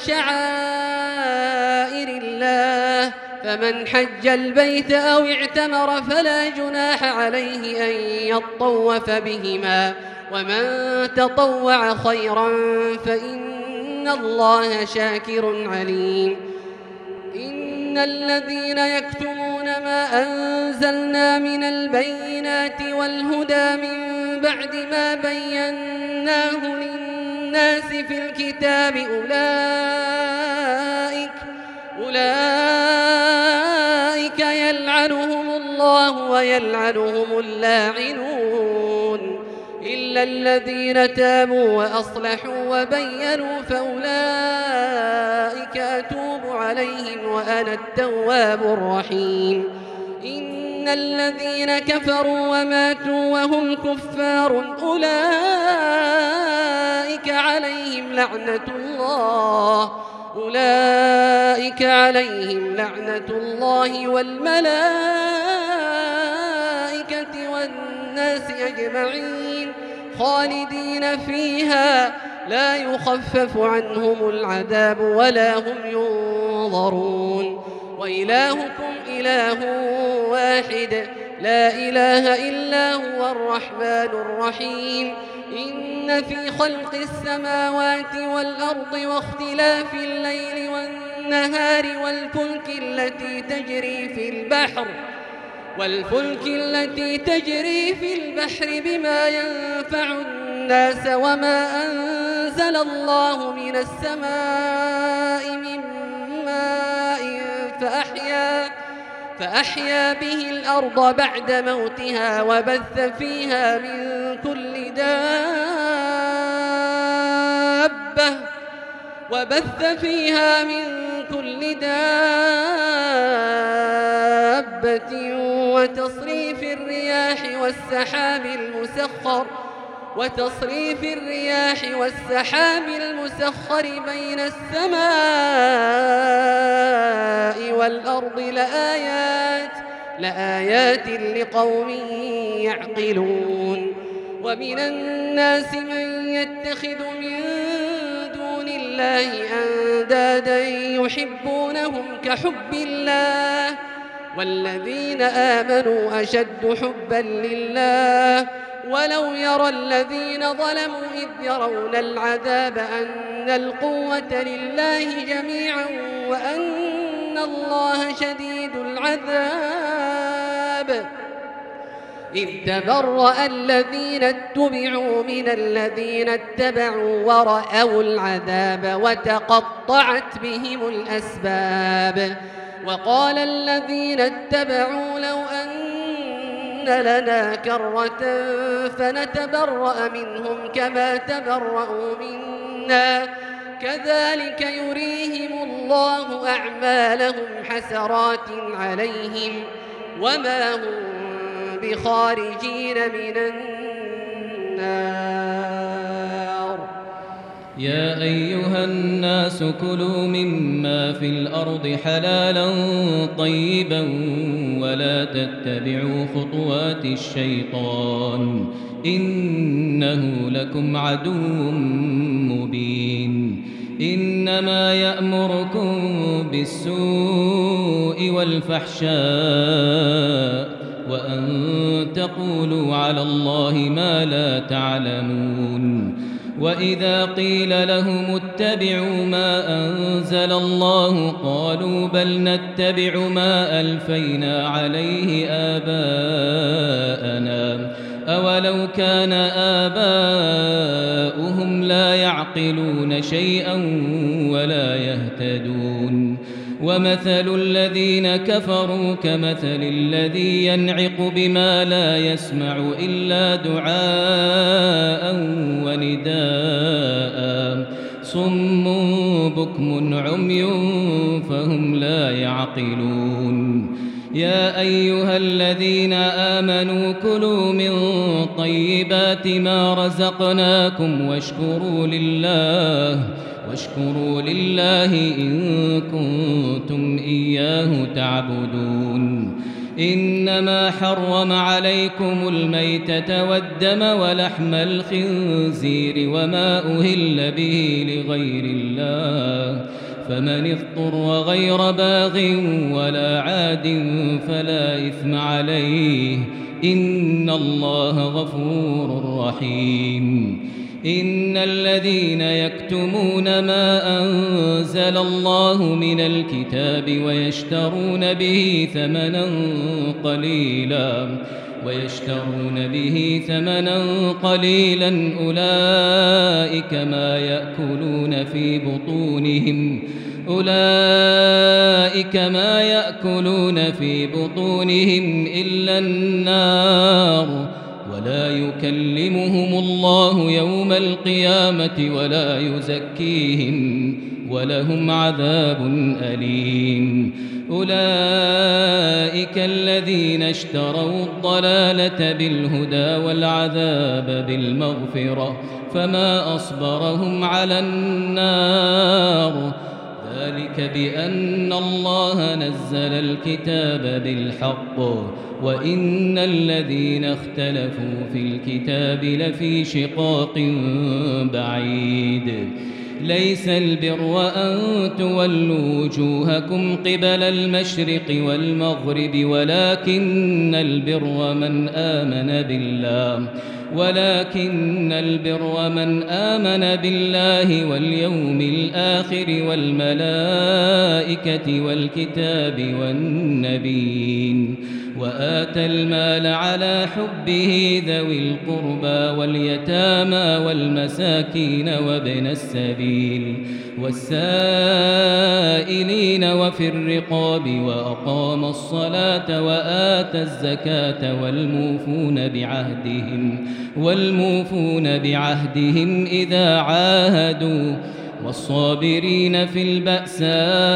شعائر الله فمن حج البيت أو اعتمر فلا جناح عليه أن يطوف بهما ومن تطوع خيرا فإن الله شاكر عليم إن الذين يكتمون ما أنزلنا من البينات والهدى من بعد ما بيناه للناس في الكتاب أولئك أولئك يلعنهم الله ويلعنهم اللاعنون إلا الذين تابوا وأصلحوا وبينوا فأولئك أتوب عليهم وأنا التواب الرحيم إن الذين كفروا وماتوا وهم كفار أولئك عليهم لعنة الله أولئك عليهم لعنة الله والملائكة والناس أجمعين خالدين فيها لا يخفف عنهم العذاب ولا هم ينظرون وإلهكم إله واحد لا إله إلا هو الرحمن الرحيم إن في خلق السماوات والأرض واختلاف الليل والنهار والفلك التي تجري في البحر والفلك التي تجري في البحر بما ينفع الناس وما أنزل الله من السماء من ماء فأحيا فأحيا به الأرض بعد موتها وبث فيها من كل دابة وبث فيها من كل دابة وتصريف الرياح والسحاب المسخر وتصريف الرياح والسحاب المسخر بين السماء والأرض لآيات لآيات لقوم يعقلون ومن الناس من يتخذ من دون الله أندادا يحبونهم كحب الله والذين آمنوا أشد حبا لله ولو يرى الذين ظلموا إذ يرون العذاب أن القوة لله جميعا وأن الله شديد العذاب إذ تبرأ الذين اتبعوا من الذين اتبعوا ورأوا العذاب وتقطعت بهم الأسباب وقال الذين اتبعوا لو أن لنا كرة فنتبرأ منهم كما تبرأوا منا كذلك يريهم الله أعمالهم حسرات عليهم وما هم بخارجين من النار يا أيها الناس كلوا مما في الأرض حلالا طيبا ولا تتبعوا خطوات الشيطان إنه لكم عدو مبين إنما يأمركم بالسوء والفحشاء وأن تقولوا على الله ما لا تعلمون وإذا قيل لهم اتبعوا ما أنزل الله قالوا بل نتبع ما ألفينا عليه آباءنا أولو كان آباؤهم لا يعقلون شيئا ولا يهتدون ومثل الذين كفروا كمثل الذي ينعق بما لا يسمع إلا دعاء ونداء صم بكم عمي فهم لا يعقلون يا أيها الذين آمنوا كلوا من طيبات ما رزقناكم واشكروا لله واشكروا لله إن كنتم إياه تعبدون إنما حرم عليكم الميتة والدم ولحم الخنزير وما أهل به لغير الله فمن اضطر غير باغ ولا عاد فلا إثم عليه إن الله غفور رحيم إن الذين يكتمون ما أنزل الله من الكتاب ويشترون به ثمنا قليلا ويشترون به ثمنا قليلا أولئك ما يأكلون في بطونهم أولئك ما يأكلون في بطونهم إلا النار ولا يكلمهم الله يوم القيامة ولا يزكيهم ولهم عذاب أليم أولئك الذين اشتروا الضلالة بالهدى والعذاب بالمغفرة فما أصبرهم على النار ذلك بأن الله نزل الكتاب بالحق وإن الذين اختلفوا في الكتاب لفي شقاق بعيد ليس البر أن تولوا وجوهكم قبل المشرق والمغرب ولكن البر من آمن بالله ولكن البر من آمن بالله واليوم الآخر والملائكة والكتاب والنبيين وآتى المال على حبه ذوي القربى واليتامى والمساكين وابن السبيل والسائلين وفي الرقاب وأقام الصلاة وآتى الزكاة والموفون بعهدهم والموفون بعهدهم إذا عاهدوا والصابرين في البأساء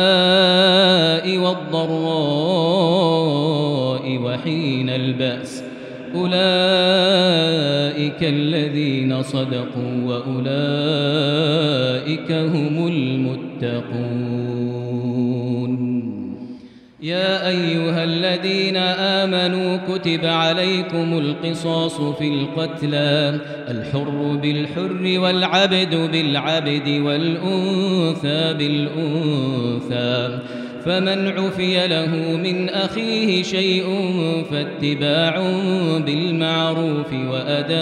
والضراء وحين البأس أولئك الذين صدقوا وأولئك هم المتقون يا أيها الذين آمنوا كتب عليكم القصاص في القتلى الحر بالحر والعبد بالعبد والأنثى بالأنثى فمن عفي له من أخيه شيء فاتباع بالمعروف وأداء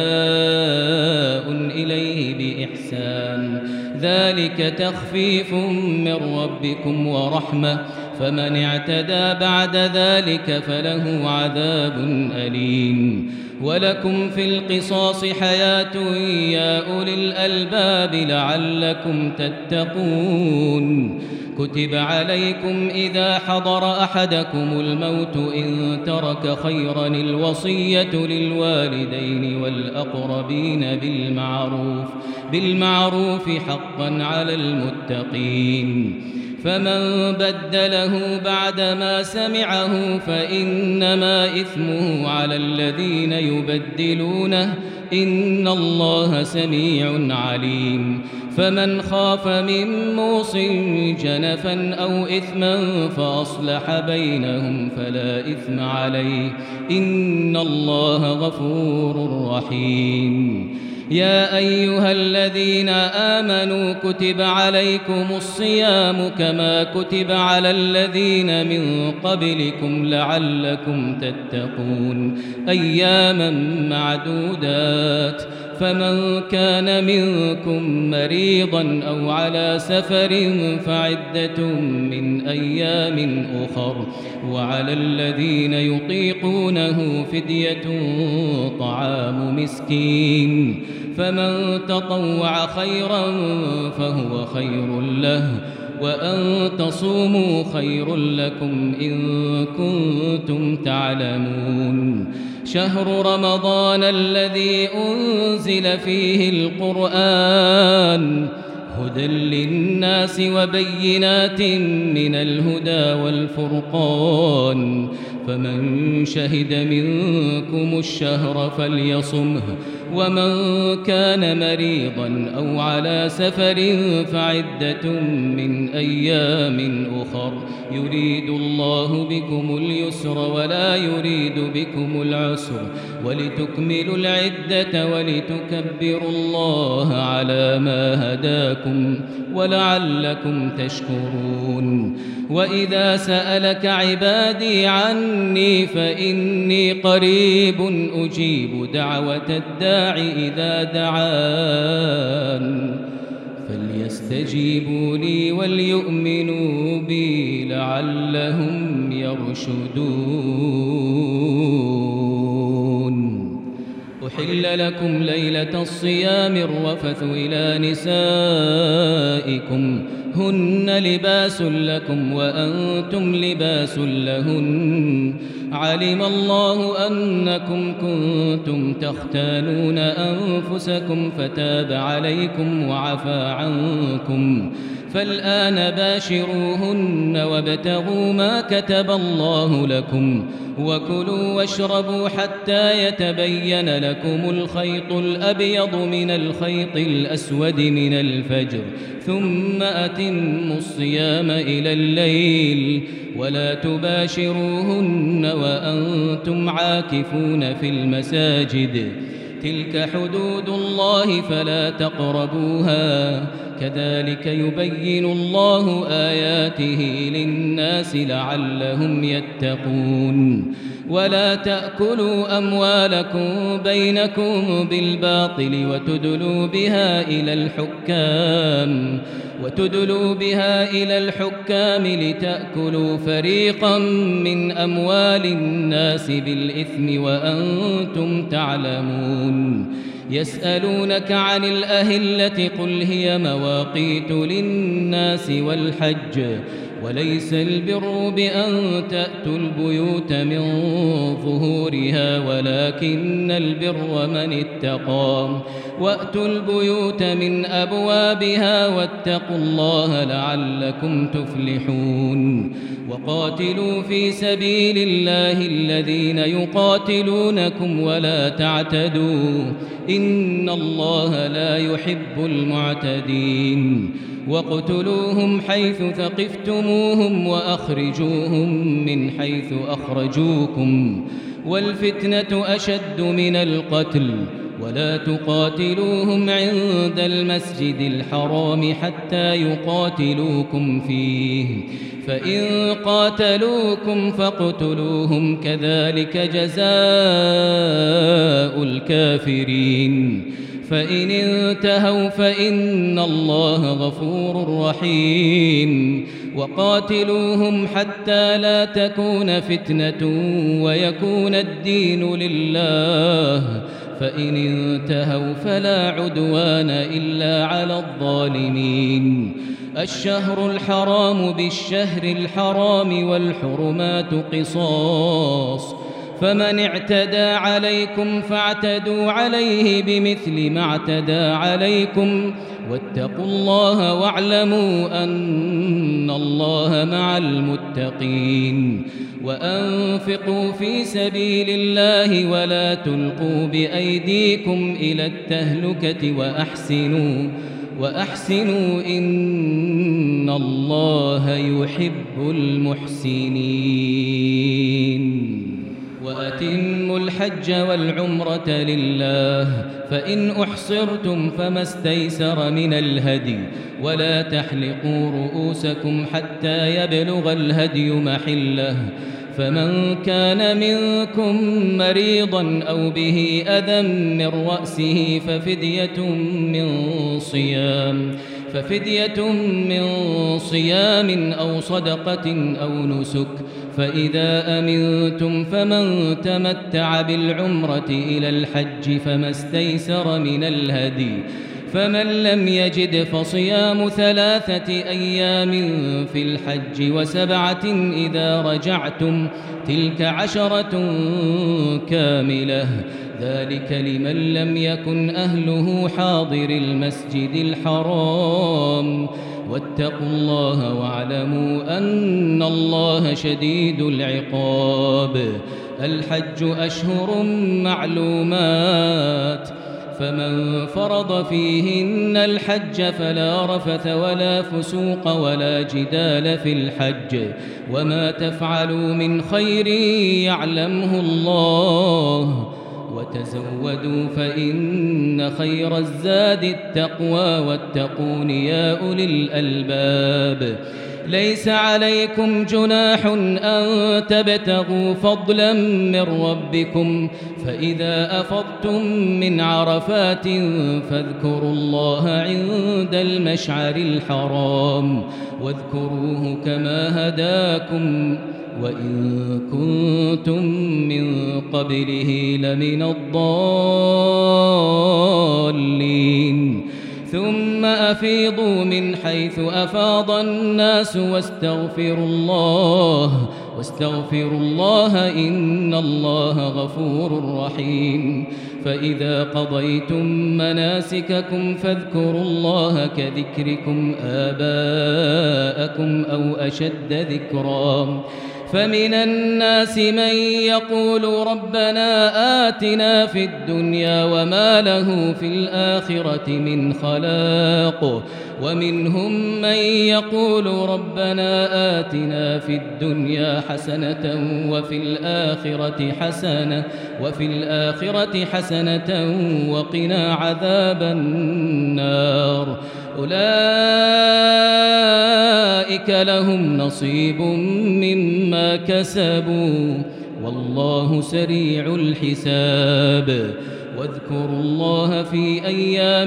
إليه بإحسان ذلك تخفيف من ربكم ورحمة فمن اعتدى بعد ذلك فله عذاب أليم ولكم في القصاص حياة يا أولي الألباب لعلكم تتقون كتب عليكم إذا حضر أحدكم الموت إن ترك خيرا الوصية للوالدين والأقربين بالمعروف بالمعروف حقا على المتقين فمن بدله بعدما سمعه فإنما إثمه على الذين يبدلونه إن الله سميع عليم فمن خاف من موص جنفا أو إثما فأصلح بينهم فلا إثم عليه إن الله غفور رحيم يا أيها الذين آمنوا كتب عليكم الصيام كما كتب على الذين من قبلكم لعلكم تتقون أياما معدودات فمن كان منكم مريضا أو على سفر فعدة من أيام أخر وعلى الذين يطيقونه فدية طعام مسكين فمن تطوع خيرا فهو خير له وأن تصوموا خير لكم إن كنتم تعلمون شهر رمضان الذي أنزل فيه القرآن هدى للناس وبينات من الهدى والفرقان فمن شهد منكم الشهر فليصمه ومن كان مريضا أو على سفر فعدة من أيام أخر يريد الله بكم اليسر ولا يريد بكم العسر ولتكملوا العدة ولتكبروا الله على ما هداكم ولعلكم تشكرون وإذا سألك عبادي عني فإني قريب أجيب دعوة الداع إذا دعان فليستجيبوا لي وليؤمنوا بي لعلهم يرشدون أحل لكم ليلة الصيام الرفث إلى نسائكم هن لباس لكم وأنتم لباس لهن علم الله أنكم كنتم تختانون أنفسكم فتاب عليكم وعفى عنكم فالآن باشروهن وابتغوا ما كتب الله لكم وكلوا واشربوا حتى يتبين لكم الخيط الأبيض من الخيط الأسود من الفجر ثم أتموا الصيام إلى الليل ولا تباشروهن وأنتم عاكفون في المساجد تلك حدود الله فلا تقربوها كذلك يبين الله آياته للناس لعلهم يتقون ولا تأكلوا أموالكم بينكم بالباطل وتدلوا بها إلى الحكام وتدلوا بها إلى الحكام لتأكلوا فريقا من أموال الناس بالإثم وأنتم تعلمون يسألونك عن الأهلة قل هي مواقيت للناس والحج وليس البر بأن تأتوا البيوت من ظهورها ولكن البر من اتقى وأتوا البيوت من أبوابها واتقوا الله لعلكم تفلحون وقاتلوا في سبيل الله الذين يقاتلونكم ولا تعتدوا إن الله لا يحب المعتدين واقتلوهم حيث ثقفتموهم وأخرجوهم من حيث أخرجوكم والفتنة أشد من القتل ولا تقاتلوهم عند المسجد الحرام حتى يقاتلوكم فيه فإن قاتلوكم فاقتلوهم كذلك جزاء الكافرين فإن انتهوا فإن الله غفور رحيم وقاتلوهم حتى لا تكون فتنة ويكون الدين لله فإن انتهوا فلا عدوان إلا على الظالمين الشهر الحرام بالشهر الحرام والحرمات قصاص فمن اعتدى عليكم فاعتدوا عليه بمثل ما اعتدى عليكم واتقوا الله واعلموا أن الله مع المتقين وأنفقوا في سبيل الله ولا تلقوا بأيديكم إلى التهلكة وأحسنوا وأحسنوا إن الله يحب المحسنين وأتموا الحج والعمرة لله فإن أحصرتم فما استيسر من الهدي ولا تحلقوا رؤوسكم حتى يبلغ الهدي محله فمن كان منكم مريضا أو به أذى من رأسه ففدية من صيام ففدية من صيام أو صدقة أو نسك فإذا أمنتم فمن تمتع بالعمرة إلى الحج فما استيسر من الهدي فمن لم يجد فصيام ثلاثة أيام في الحج وسبعة إذا رجعتم تلك عشرة كاملة ذلك لمن لم يكن أهله حاضر المسجد الحرام واتقوا الله واعلموا أن الله شديد العقاب الحج أشهر معلومات فمن فرض فيهن الحج فلا رفث ولا فسوق ولا جدال في الحج وما تفعلوا من خير يعلمه الله وتزودوا فإن خير الزاد التقوى واتقون يا أولي الألباب ليس عليكم جناح أن تبتغوا فضلا من ربكم فإذا أفضتم من عرفات فاذكروا الله عند المشعر الحرام واذكروه كما هداكم وإن كنتم من قبله لمن الضالين ثم أفيضوا من حيث أفاض الناس واستغفروا الله واستغفروا الله إن الله غفور رحيم فإذا قضيتم مناسككم فاذكروا الله كذكركم آباءكم أو أشد ذكرا فمن الناس من يقول ربنا آتنا في الدنيا وما له في الآخرة من خلاق ومنهم من يقول ربنا آتنا في الدنيا حسنة وفي الآخرة حسنة وفي الآخرة حسنة وقنا عذاب النار أولئك لهم نصيب مما كسبوا والله سريع الحساب واذكروا الله في أيام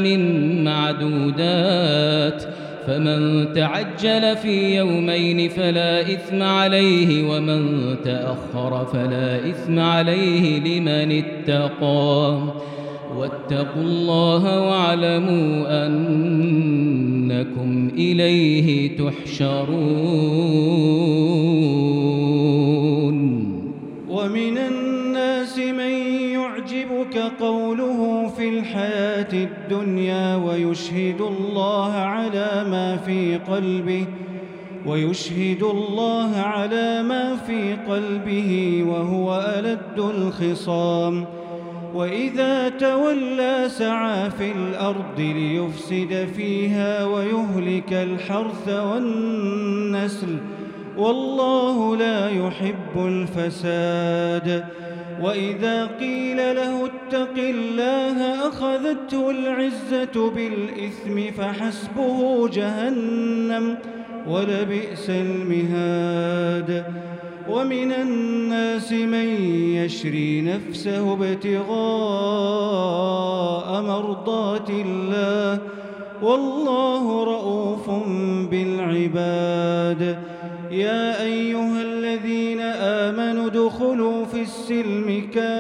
معدودات فمن تعجل في يومين فلا إثم عليه ومن تأخر فلا إثم عليه لمن اتقى واتقوا الله واعلموا أنكم إليه تحشرون ومن الناس من يعجبك قوله في الحياة الدنيا ويشهد الله على ما في قلبه ويشهد الله على ما في قلبه وهو ألد الخصام وإذا تولى سعى في الأرض ليفسد فيها ويهلك الحرث والنسل والله لا يحب الفساد وإذا قيل له اتق الله أخذته العزة بالإثم فحسبه جهنم ولبئس المهاد ومن الناس من يشري نفسه ابتغاء مرضات الله والله رؤوف بالعباد يا أيها الذين آمنوا ادخلوا في السلم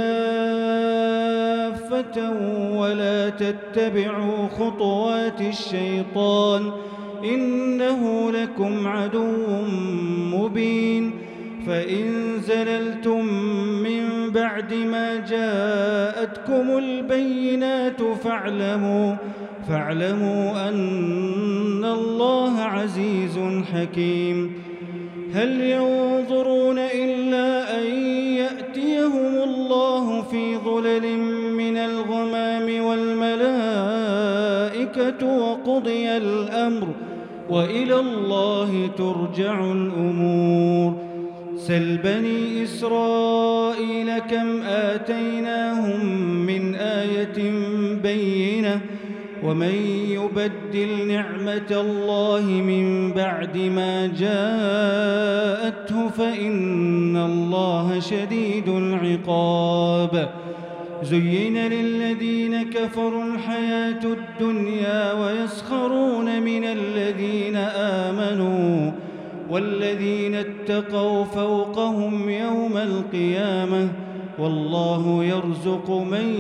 كافة ولا تتبعوا خطوات الشيطان إنه لكم عدو مبين فإن زللتم من بعد ما جاءتكم البينات فاعلموا فاعلموا أن الله عزيز حكيم هل ينظرون إلا أن يأتيهم الله في ظلل من الغمام والملائكة وقضي الأمر وإلى الله ترجع الأمور سل بني إسرائيل كم آتيناهم من آية بينة ومن يبدل نعمة الله من بعد ما جاءته فإن الله شديد العقاب زين للذين كفروا الحياة الدنيا ويسخرون من الذين آمنوا والذين اتقوا فوقهم يوم القيامة والله يرزق من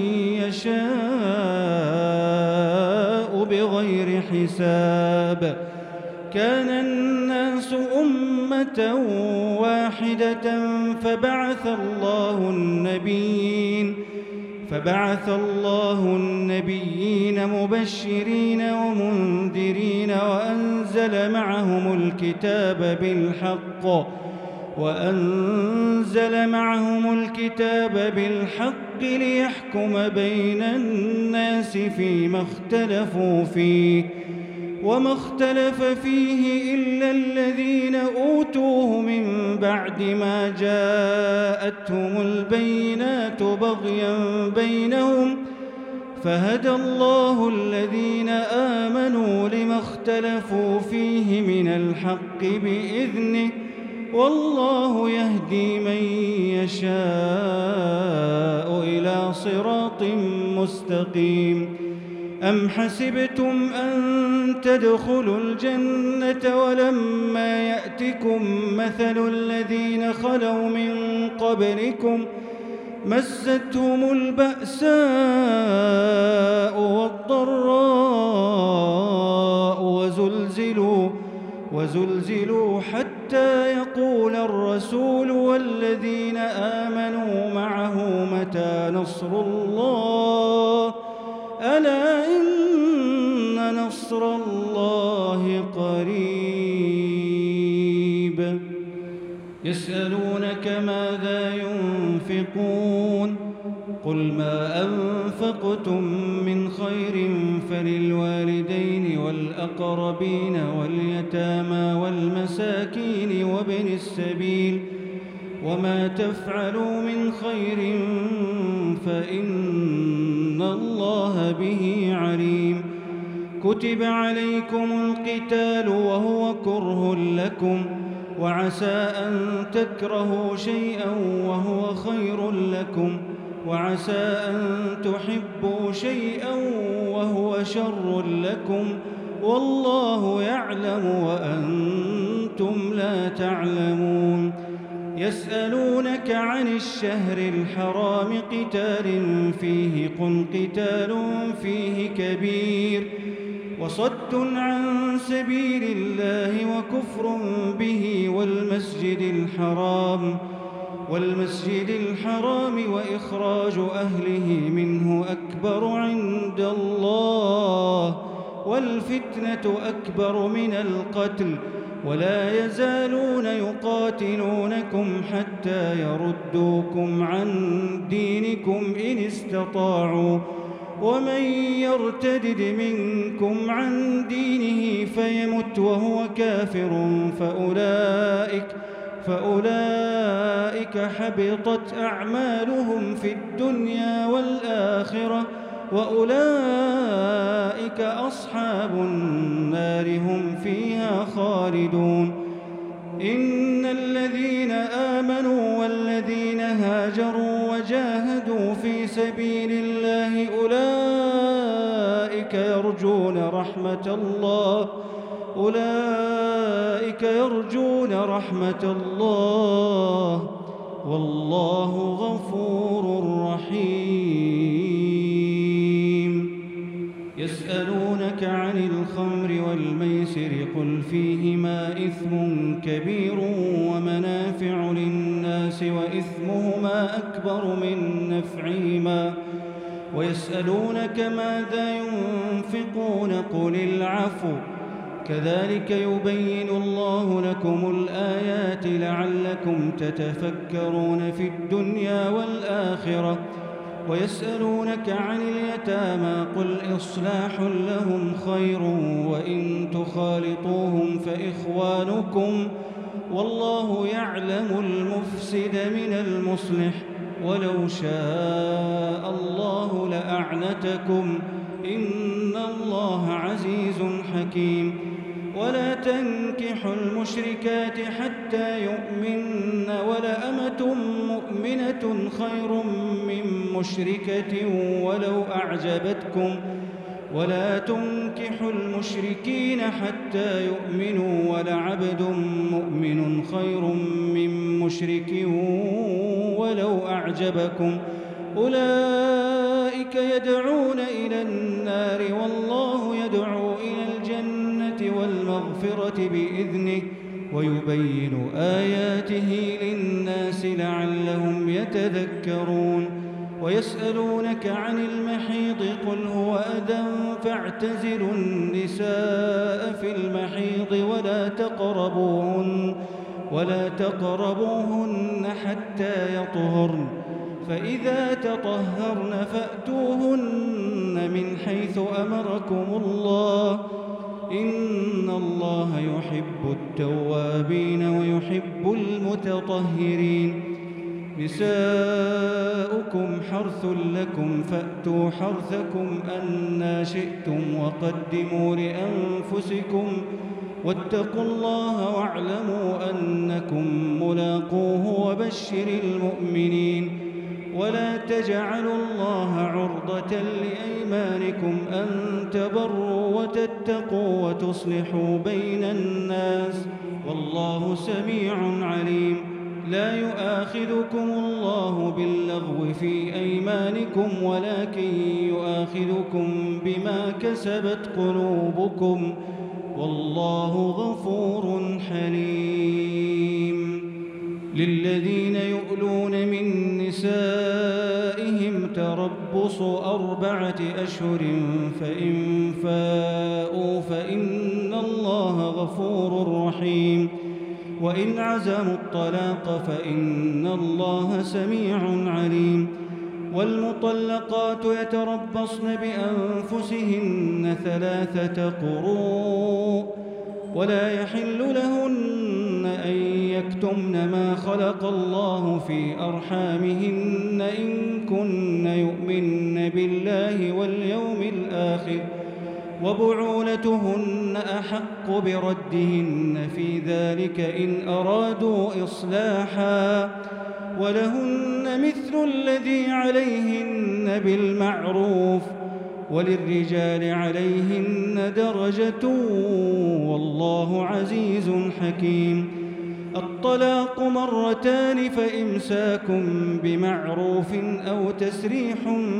يشاء بغير حساب كان الناس أمة واحدة فبعث الله النبيين فبعث الله النبيين مبشرين ومنذرين وأنزل معهم الكتاب بالحق وأنزل معهم الكتاب بالحق ليحكم بين الناس فيما اختلفوا فيه وما اختلف فيه إلا الذين أوتوه من بعد ما جاءتهم البينات بغيا بينهم فهدى الله الذين آمنوا لما اختلفوا فيه من الحق بإذنه والله يهدي من يشاء إلى صراط مستقيم. أم حسبتم أن تدخلوا الجنة ولما يأتكم مثل الذين خلوا من قبلكم مستهم البأساء والضراء وزلزلوا وزلزلوا حتى يقول الرسول والذين آمنوا معه متى نصر الله ألا إن نصر الله قريب. يسألونك ماذا ينفقون قل ما أنفقتم من خير فللوالدين والأقربين واليتامى والمساكين وابن السبيل وما تفعلوا من خير فإن الله به عليم. كتب عليكم القتال وهو كره لكم وعسى أن تكرهوا شيئا وهو خير لكم وعسى أن تحبوا شيئا وهو شر لكم والله يعلم وأنتم لا تعلمون. يسألونك عن الشهر الحرام قتال فيه قل قتال فيه كبير وصد عن سبيل الله وكفر به والمسجد الحرام والمسجد الحرام وإخراج أهله منه أكبر عند الله والفتنة أكبر من القتل ولا يزالون يقاتلونكم حتى يردوكم عن دينكم إن استطاعوا ومن يرتدد منكم عن دينه فيمت وهو كافر فأولئك فأولئك حبطت أعمالهم في الدنيا والآخرة وأولئك أصحاب النار هم فيها خالدون. إن الذين آمنوا والذين هاجروا وجاهدوا في سبيل الله أولئك يرجون رحمة الله أولئك يرجون رحمة الله والله غفور رحيم. يسألونك عن الخمر والميسر قل فيهما إثم كبير ومنافع للناس وإثمهما أكبر من نفعهما ويسألونك ماذا ينفقون قل العفو كذلك يبين الله لكم الآيات لعلكم تتفكرون في الدنيا والآخرة. ويسألونك عن اليتامى قل إصلاح لهم خير وإن تخالطوهم فإخوانكم والله يعلم المفسد من المصلح ولو شاء الله لأعنتكم إن الله عزيز حكيم. ولا تنكحوا المشركات حتى يؤمن ولأمة مؤمنة خير من مشركة ولو أعجبتكم ولا تنكحوا المشركين حتى يؤمنوا ولعبد مؤمن خير من مشرك ولو أعجبكم أولئك يدعون إلى النار والله يدعو إلى الجنة والمغفرة بإذنه ويبين آياته للناس لعلهم يتذكرون. ويسألونك عن المحيض قل هو أذى فاعتزلوا النساء في المحيض ولا تقربوهن ولا تقربوهن حتى يطهرن فإذا تطهرن فأتوهن من حيث أمركم الله إن الله يحب التوابين ويحب المتطهرين نساؤكم حرث لكم فأتوا حرثكم أنى شئتم وقدموا لأنفسكم واتقوا الله واعلموا أنكم ملاقوه وبشر المؤمنين ولا تجعلوا الله عرضة لأيمانكم أن تبروا وتتقوا وتصلحوا بين الناس والله سميع عليم لا يؤاخذكم الله باللغو في أيمانكم ولكن يؤاخذكم بما كسبت قلوبكم والله غفور حليم للذين يؤلون من نسائهم تربص أربعة أشهر فإن فاءوا فإن الله غفور رحيم وإن عزموا الطلاق فإن الله سميع عليم والمطلقات يتربصن بأنفسهن ثلاثة قروء ولا يحل لهن أن يكتمن ما خلق الله في أرحامهن إن كن يؤمن بالله واليوم الآخر وبعولتهن أحق بردهن في ذلك إن أرادوا إصلاحا ولهن مثل الذي عليهن بالمعروف وللرجال عليهن درجة والله عزيز حكيم الطلاق مرتان فإمساك بمعروف أو تسريح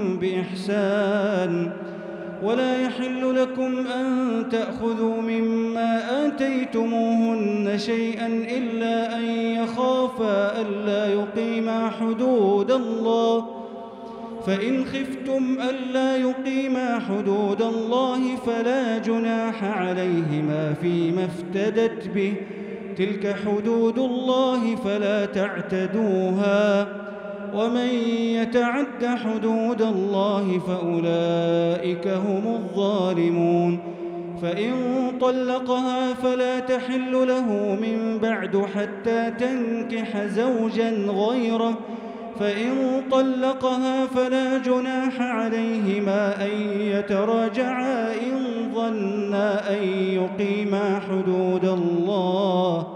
بإحسان ولا يحل لكم أن تأخذوا مما آتيتموهن شيئا إلا أن يخافا ألا يقيما حدود الله فإن خفتم ألا يقيما حدود الله فلا جناح عليهما فيما افتدت به تلك حدود الله فلا تعتدوها ومن يتعد حدود الله فأولئك هم الظالمون فإن طلقها فلا تحل له من بعد حتى تنكح زوجا غيره فإن طلقها فلا جناح عليهما أن يتراجعا إن ظنا أن يقيما حدود الله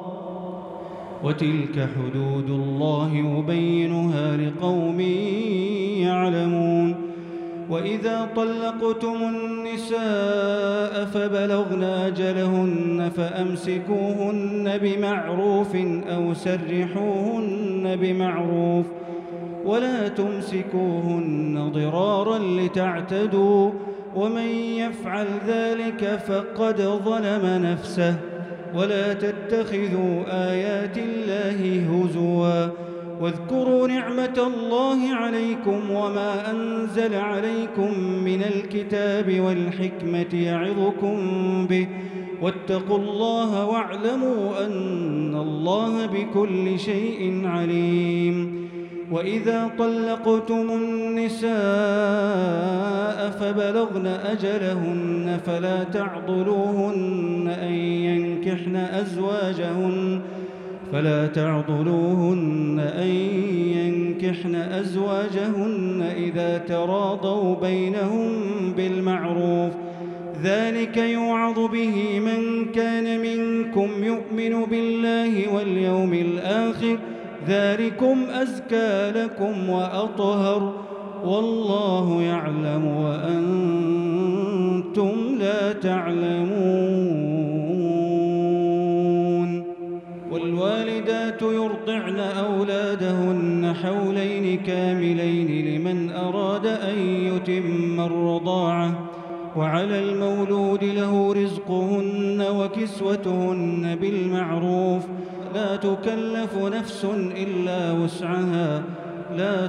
وتلك حدود الله يبينها لقوم يعلمون وإذا طلقتم النساء فبلغن أجلهن فأمسكوهن بمعروف أو سرحوهن بمعروف ولا تمسكوهن ضرارا لتعتدوا ومن يفعل ذلك فقد ظلم نفسه ولا تتخذوا آيات الله هزوا واذكروا نعمة الله عليكم وما أنزل عليكم من الكتاب والحكمة يعظكم به واتقوا الله واعلموا أن الله بكل شيء عليم وإذا طلقتم النساء فبلغن أجلهن فلا تعضلوهن أن ينكحن أزواجهن فلا تعضلوهن أن ينكحن أزواجهن إذا تراضوا بينهم بالمعروف ذلك يوعظ به من كان منكم يؤمن بالله واليوم الآخر ذلكم أزكى لكم وأطهر والله يعلم وأنتم لا تعلمون والوالدات يرضعن أولادهن حولين كاملين لمن أراد أن يتم الرضاعة وعلى المولود له رزقهن وكسوتهن بالمعروف لا تكلف نفس إلا وسعها لا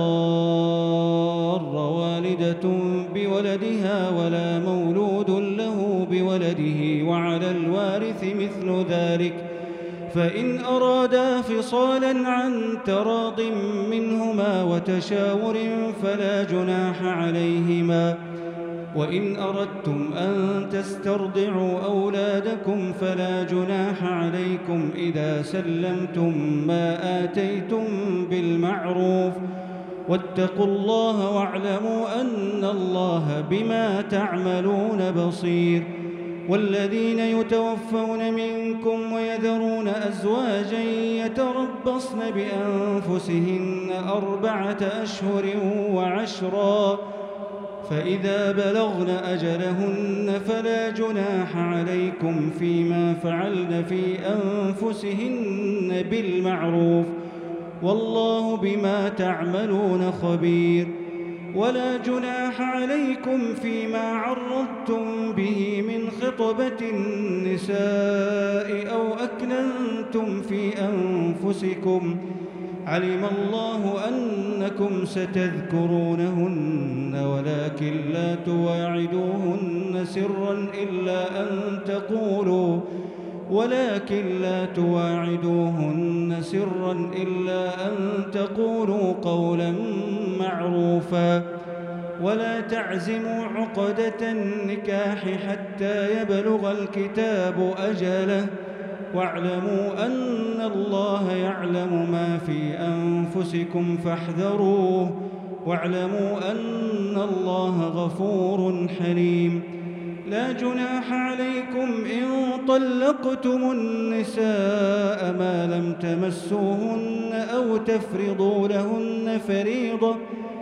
تضار والدة بولدها ولا مولود له بولده وعلى الوارث مثل ذلك فإن أرادا فصالا عن تراض منهما وتشاور فلا جناح عليهما وإن أردتم أن تسترضعوا أولادكم فلا جناح عليكم إذا سلمتم ما آتيتم بالمعروف واتقوا الله واعلموا أن الله بما تعملون بصير والذين يتوفون منكم ويذرون أزواجا يتربصن بأنفسهن أربعة أشهر وعشرا فإذا بلغن أجلهن فلا جناح عليكم فيما فعلن في أنفسهن بالمعروف والله بما تعملون خبير ولا جناح عليكم فيما عرضتم به من خطبة النساء أو أكننتم في أنفسكم علم الله أنكم ستذكرونهن ولكن لا تواعدوهن سرا إلا أن تقولوا ولكن لا تواعدوهن سرا إلا أن تقولوا قولا معروفا ولا تعزموا عقدة النكاح حتى يبلغ الكتاب أجله واعلموا أن الله يعلم ما في أنفسكم فاحذروه واعلموا أن الله غفور حليم لا جناح عليكم إن طلقتم النساء ما لم تمسوهن أو تفرضوا لهن فريضة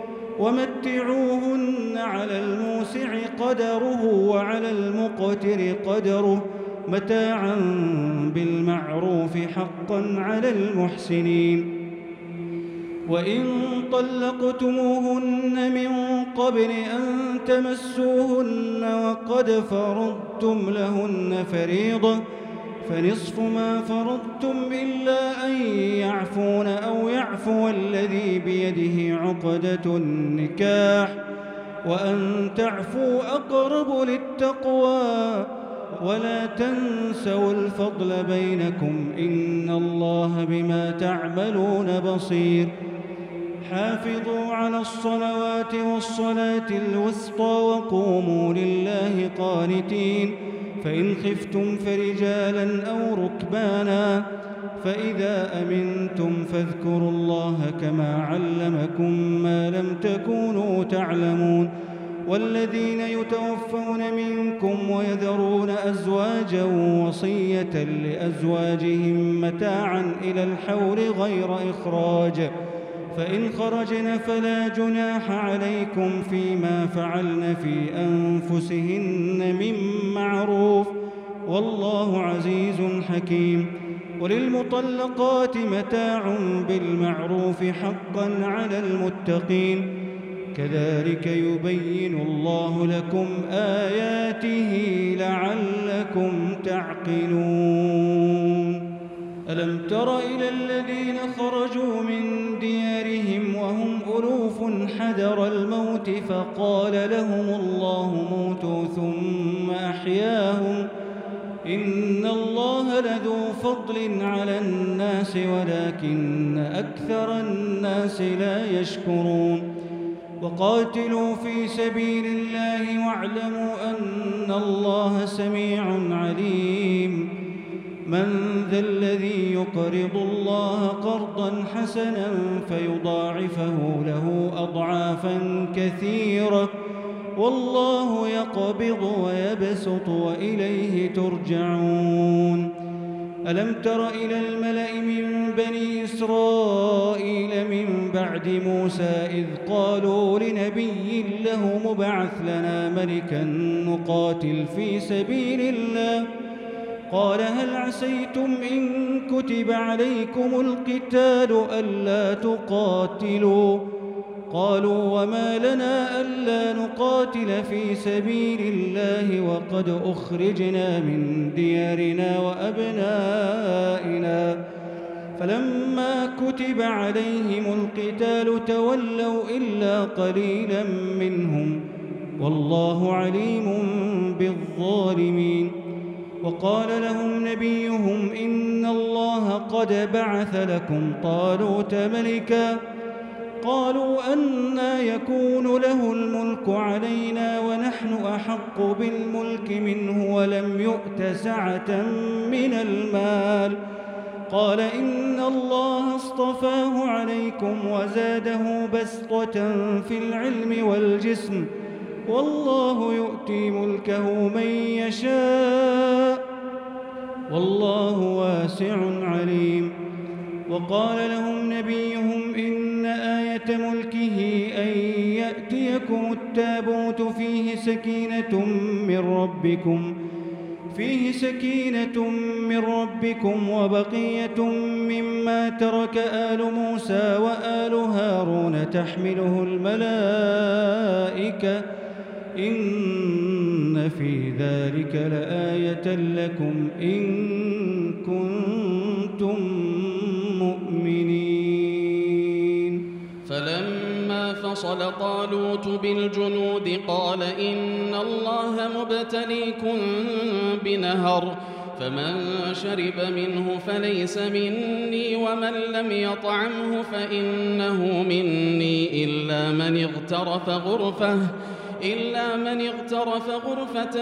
ومتعوهن على الموسع قدره وعلى المقتر قدره متاعا بالمعروف حقا على المحسنين وإن طلقتموهن من قبل أن تمسوهن وقد فرضتم لهن فريضة فنصف ما فرضتم إلا أن يعفون أو يعفو الذي بيده عقدة النكاح وأن تعفوا أقرب للتقوى ولا تنسوا الفضل بينكم إن الله بما تعملون بصير حافظوا على الصلوات والصلاة الوسطى وقوموا لله قانتين فإن خفتم فرجالا أو ركبانا فإذا أمنتم فاذكروا الله كما علمكم ما لم تكونوا تعلمون والذين يتوفون منكم ويذرون أزواجا وصية لأزواجهم متاعا إلى الحول غير إخراج فإن خرجن فلا جناح عليكم فيما فعلن في أنفسهن من معروف والله عزيز حكيم وللمطلقات متاع بالمعروف حقا على المتقين كذلك يبين الله لكم آياته لعلكم تعقلون ألم تر إلى الذين خرجوا من ديارهم وهم ألوف حذر الموت فقال لهم الله موتوا ثم أحياهم إن الله لذو فضل على الناس ولكن أكثر الناس لا يشكرون وقاتلوا في سبيل الله واعلموا أن الله سميع عليم من ذا الذي يقرض الله قرضا حسنا فيضاعفه له أضعافا كثيرة والله يقبض ويبسط وإليه ترجعون ألم تر إلى الملأ من بني إسرائيل من بعد موسى إذ قالوا لنبي له مبعث لنا ملكا نقاتل في سبيل الله قال هل عسيتم إن كتب عليكم القتال ألا تقاتلوا قالوا وما لنا ألا نقاتل في سبيل الله وقد أخرجنا من ديارنا وأبنائنا فلما كتب عليهم القتال تولوا إلا قليلا منهم والله عليم بالظالمين. وقال لهم نبيهم إن الله قد بعث لكم طالوت ملكا قالوا أنى يكون له الملك علينا ونحن أحق بالملك منه ولم يؤت سعة من المال قال إن الله اصطفاه عليكم وزاده بسطة في العلم والجسم والله يؤتي ملكه من يشاء والله واسع عليم. وقال لهم نبيهم إن آية ملكه أن يأتيكم التابوت فيه سكينة من ربكم فيه سكينة من ربكم وبقية مما ترك آل موسى وآل هارون تحمله الملائكة إن في ذلك لآية لكم إن كنتم مؤمنين. فلما فصل طالوت بالجنود قال إن الله مبتليكم بنهر فمن شرب منه فليس مني ومن لم يطعمه فإنه مني إلا من اغترف غرفة إلا من اغترف غرفة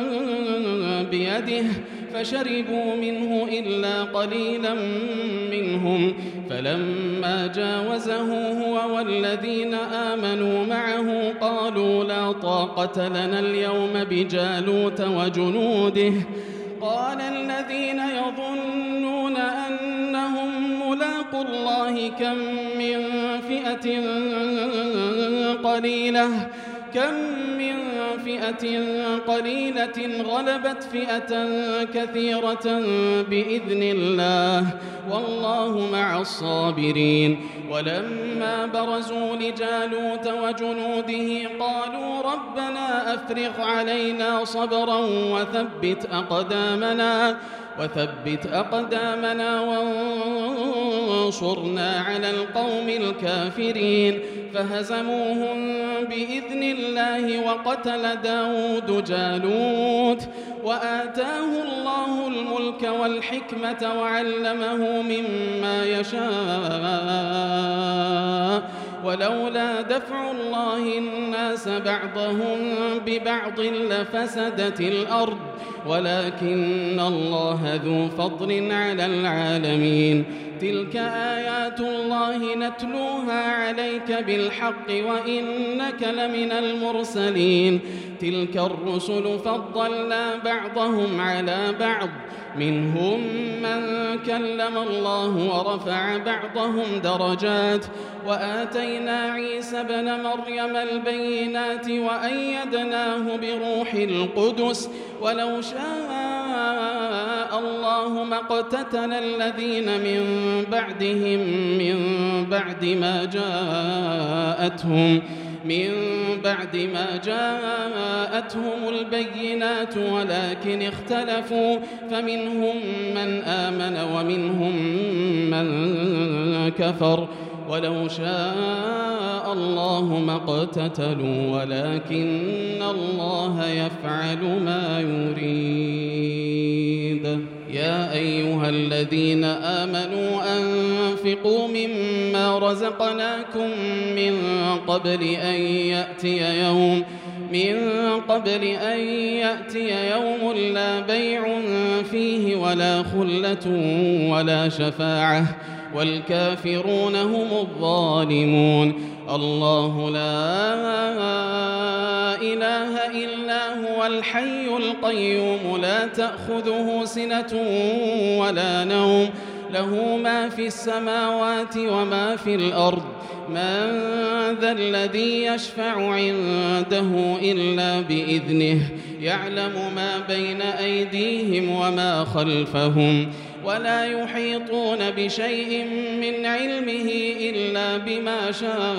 بيده فشربوا منه إلا قليلا منهم فلما جاوزه هو والذين آمنوا معه قالوا لا طاقة لنا اليوم بجالوت وجنوده قال الذين يظنون أنهم ملاقوا الله كم من فئة قليلة كم من فئة قليلة غلبت فئة كثيرة بإذن الله والله مع الصابرين. ولما برزوا لجالوت وجنوده قالوا ربنا أفرغ علينا صبرا وثبت أقدامنا وثبت أقدامنا وانصرنا على القوم الكافرين فهزموهم بإذن الله وقتل داود جالوت وآتاه الله الملك والحكمة وعلمه مما يشاء ولولا دفع الله الناس بعضهم ببعض لفسدت الأرض ولكن الله ذو فضل على العالمين. تلك آيات الله نتلوها عليك بالحق وإنك لمن المرسلين. تلك الرسل فضلنا بعضهم على بعض منهم من كلم الله ورفع بعضهم درجات وآتينا عيسى ابن مريم البينات وأيدناه بروح القدس ولو شاء الله ما اقتتل الذين من بعدهم من بعد ما جاءتهم من بعد ما جاءتهم البينات ولكن اختلفوا فمنهم من آمن ومنهم من كفر ولو شاء الله ما اقتتلوا ولكن الله يفعل ما يريد. يا أيها الذين آمنوا أنفقوا مما رزقناكم من قبل أن يأتي يوم من قبل أن يأتي يوم لا بيع فيه ولا خلة ولا شفاعة والكافرون هم الظالمون. الله لا إله إلا هو الحي القيوم لا تأخذه سنة ولا نوم له ما في السماوات وما في الأرض من ذا الذي يشفع عنده إلا بإذنه يعلم ما بين أيديهم وما خلفهم ولا يحيطون بشيء من علمه إلا بما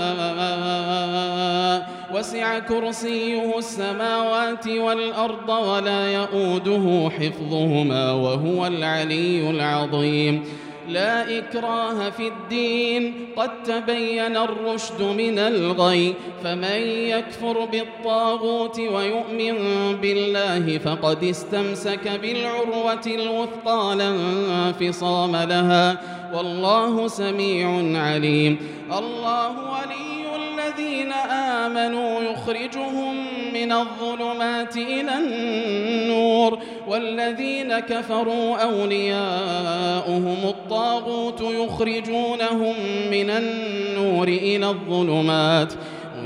شاء وسع كرسيه السماوات والأرض ولا يؤوده حفظهما وهو العلي العظيم. لا إكراه في الدين قد تبين الرشد من الغي فمن يكفر بالطاغوت ويؤمن بالله فقد استمسك بالعروة الوثقى لا انفصام لها والله سميع عليم. الله ولي الذين آمنوا يخرجهم من الظلمات إلى النور والذين كفروا أولياؤهم الطاغوت يخرجونهم من النور إلى الظلمات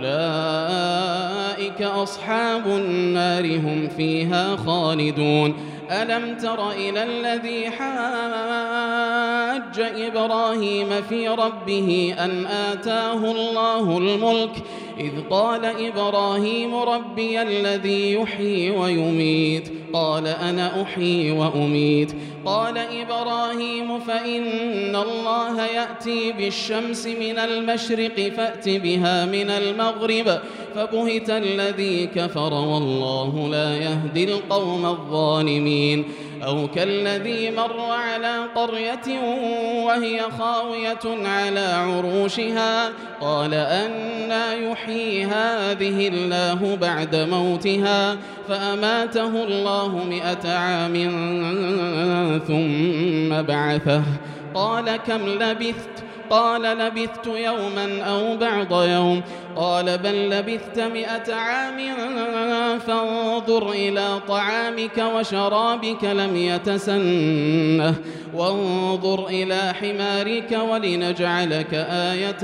أولئك أصحاب النار هم فيها خالدون. ألم تر إلى الذي حاج إبراهيم في ربه أن آتاه الله الملك إذ قال إبراهيم ربي الذي يحيي ويميت قال أنا أحيي وأميت قال إبراهيم فإن الله يأتي بالشمس من المشرق فأت بها من المغرب فبهت الذي كفر والله لا يهدي القوم الظالمين. أو كالذي مر على قرية وهي خاوية على عروشها قال أنى يحيي هذه الله بعد موتها فأماته الله مئة عام ثم بعثه قال كم لبثت قال لبثت يوما أو بعض يوم قال بل لبثت مئة عام فانظر إلى طعامك وشرابك لم يتسنه وانظر إلى حمارك ولنجعلك آية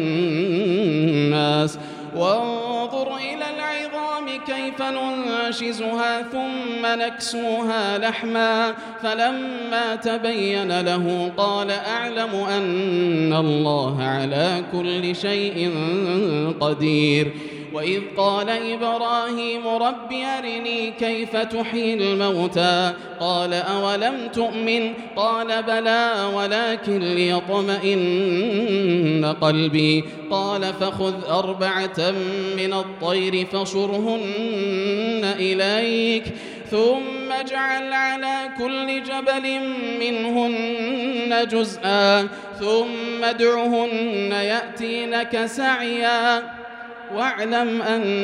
للناس وانظر إلى العظام كيف ننشزها ثم نكسوها لحما فلما تبين له قال أعلم أن الله على كل شيء قدير. وإذ قال إبراهيم رب أرني كيف تحيي الموتى قال أولم تؤمن قال بلى ولكن ليطمئن قلبي قال فخذ أربعة من الطير فصرهن إليك ثم اجعل على كل جبل منهن جزءا ثم ادعهن يأتينك سعيا واعلم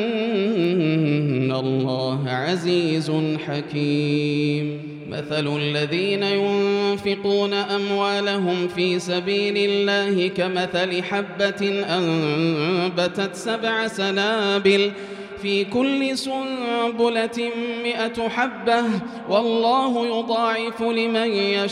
أن الله عزيز حكيم. مثل الذين ينفقون أموالهم في سبيل الله كمثل حبة أنبتت سبع سنابل في كل سنبلة مئة حبة والله يضاعف لمن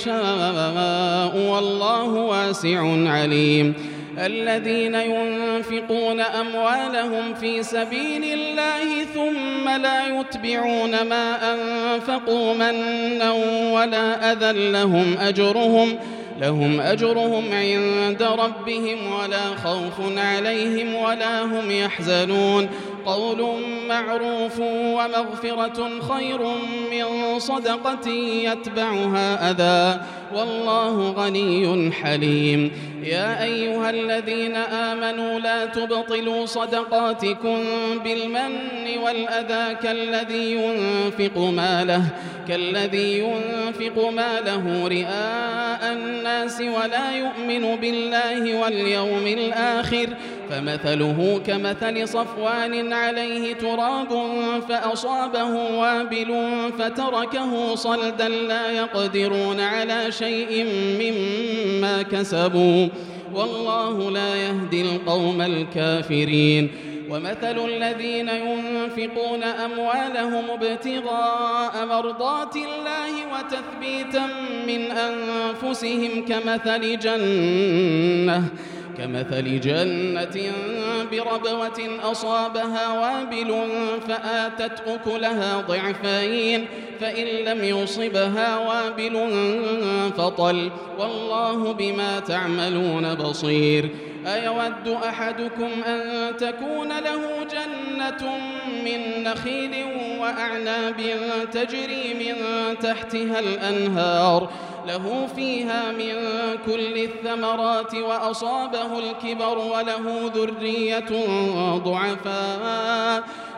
يشاء والله واسع عليم. الذين ينفقون أموالهم في سبيل الله ثم لا يتبعون ما أنفقوا منا ولا أذى لهم أجرهم لهم أجرهم عند ربهم ولا خوف عليهم ولا هم يحزنون. قول معروف ومغفرة خير من صدقة يتبعها أذى والله غني حليم. يا أيها الذين آمنوا لا تبطلوا صدقاتكم بالمن والأذى كالذي ينفق ماله كالذي ينفق ماله رئاء الناس ولا يؤمن بالله واليوم الآخر فمثله كمثل صفوان عليه تراب فأصابه وابل فتركه صلدا لا يقدرون على شيء مما كسبوا والله لا يهدي القوم الكافرين. ومثل الذين ينفقون أموالهم ابتغاء مرضات الله وتثبيتا من أنفسهم كمثل جنة كمثل جنة بربوة أصابها وابل فآتت أكلها ضعفين فإن لم يصبها وابل فطل والله بما تعملون بصير. أيود أحدكم أن تكون له جنة من نخيل وأعناب تجري من تحتها الأنهار له فيها من كل الثمرات وأصابه الكبر وله ذرية ضعفاء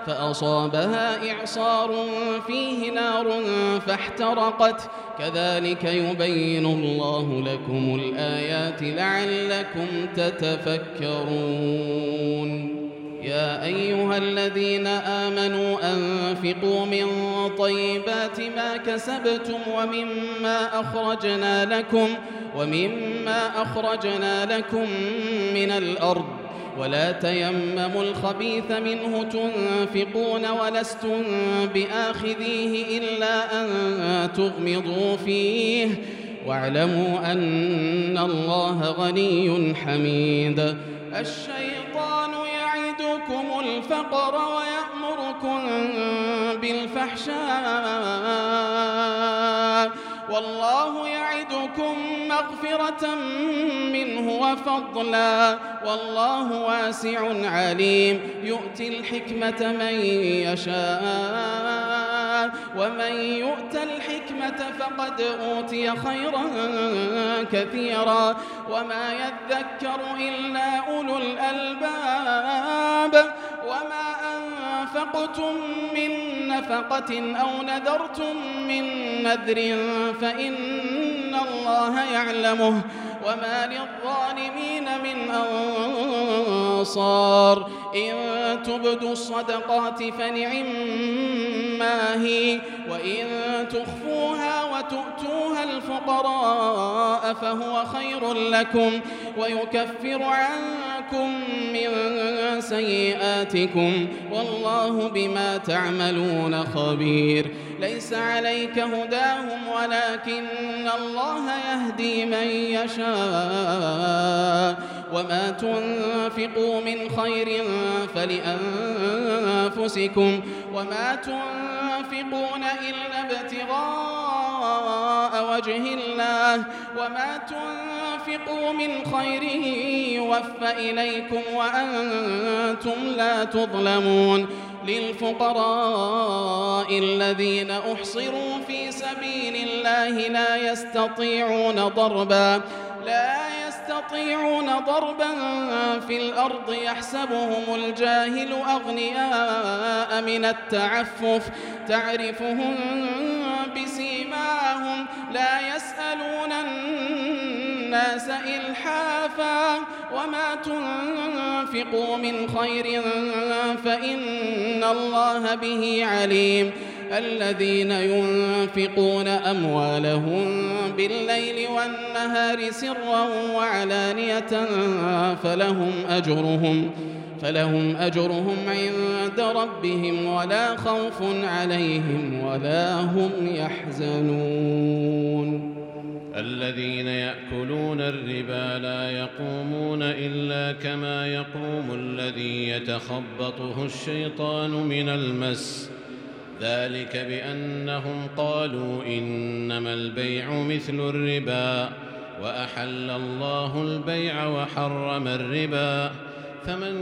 فأصابها إعصار فيه نار فاحترقت كذلك يبين الله لكم الآيات لعلكم تتفكرون يا أيها الذين آمنوا أنفقوا من طيبات ما كسبتم ومما أخرجنا لكم ومما أخرجنا لكم من الأرض ولا تيمموا الخبيث منه تنفقون ولستم بآخذيه إلا أن تغمضوا فيه واعلموا أن الله غني حميد الشيطان يعدكم الفقر ويأمركم بالفحشاء والله يعدكم مغفرة منه وفضلا والله واسع عليم يؤتي الحكمة من يشاء ومن يؤت الحكمة فقد أوتي خيرا كثيرا وما يذكر إلا أولو الألباب وما أنفقتم من نفقة أو نذرتم من نذر فإن الله يعلمه وما للظالمين من أنصار إن تبدوا الصدقات فنعما هي وإن تخفوها وتؤتوها الفقراء فهو خير لكم ويكفر عنكم من سيئاتكم والله بما تعملون خبير ليس عليك هداهم ولكن الله يهدي من يشاء وما تنفقوا من خير فلأنفسكم وما تنفقون إلا ابتغاء وجه الله وما تنفقوا من خير يوفى إليكم وأنتم لا تظلمون للفقراء الذين أحصروا في سبيل الله لا يستطيعون ضربا لا يستطيعون ضربا في الأرض يحسبهم الجاهل أغنياء من التعفف تعرفهم بسيماهم لا يسألون الناس إلحافا وما تنفقوا من خير فإن الله به عليم الذين ينفقون أموالهم بالليل والنهار سرا وعلانية فلهم أجرهم فلهم أجرهم عند ربهم ولا خوف عليهم ولا هم يحزنون الذين يأكلون الربا لا يقومون إلا كما يقوم الذي يتخبطه الشيطان من المس ذلك بأنهم قالوا إنما البيع مثل الربا وأحل الله البيع وحرم الربا فمن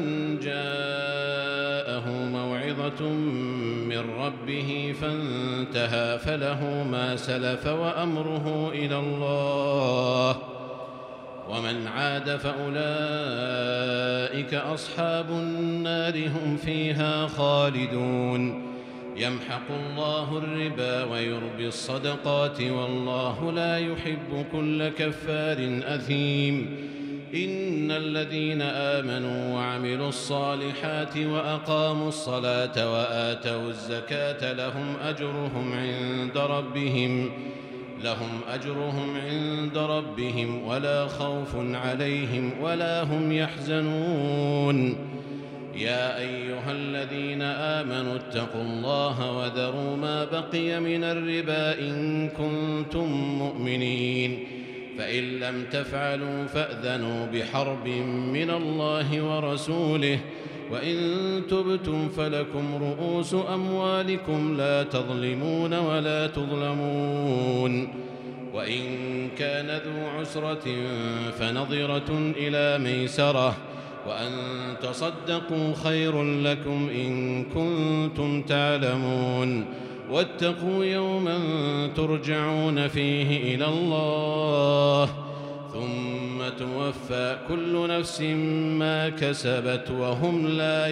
جاءه موعظة من ربه فانتهى فله ما سلف وأمره إلى الله ومن عاد فأولئك أصحاب النار هم فيها خالدون يمحق الله الربا ويربي الصدقات والله لا يحب كل كفار أثيم إن الذين آمنوا وعملوا الصالحات وأقاموا الصلاة وآتوا الزكاة لهم أجرهم عند ربهم لهم أجرهم عند ربهم ولا خوف عليهم ولا هم يحزنون يا أيها الذين آمنوا اتقوا الله وذروا ما بقي من الربا إن كنتم مؤمنين فإن لم تفعلوا فأذنوا بحرب من الله ورسوله وإن تبتم فلكم رؤوس أموالكم لا تظلمون ولا تظلمون وإن كان ذو عسرة فنظرة إلى ميسرة وأن تصدقوا خير لكم إن كنتم تعلمون واتقوا يوما ترجعون فيه إلى الله ثم توفى كل نفس ما كسبت وهم لا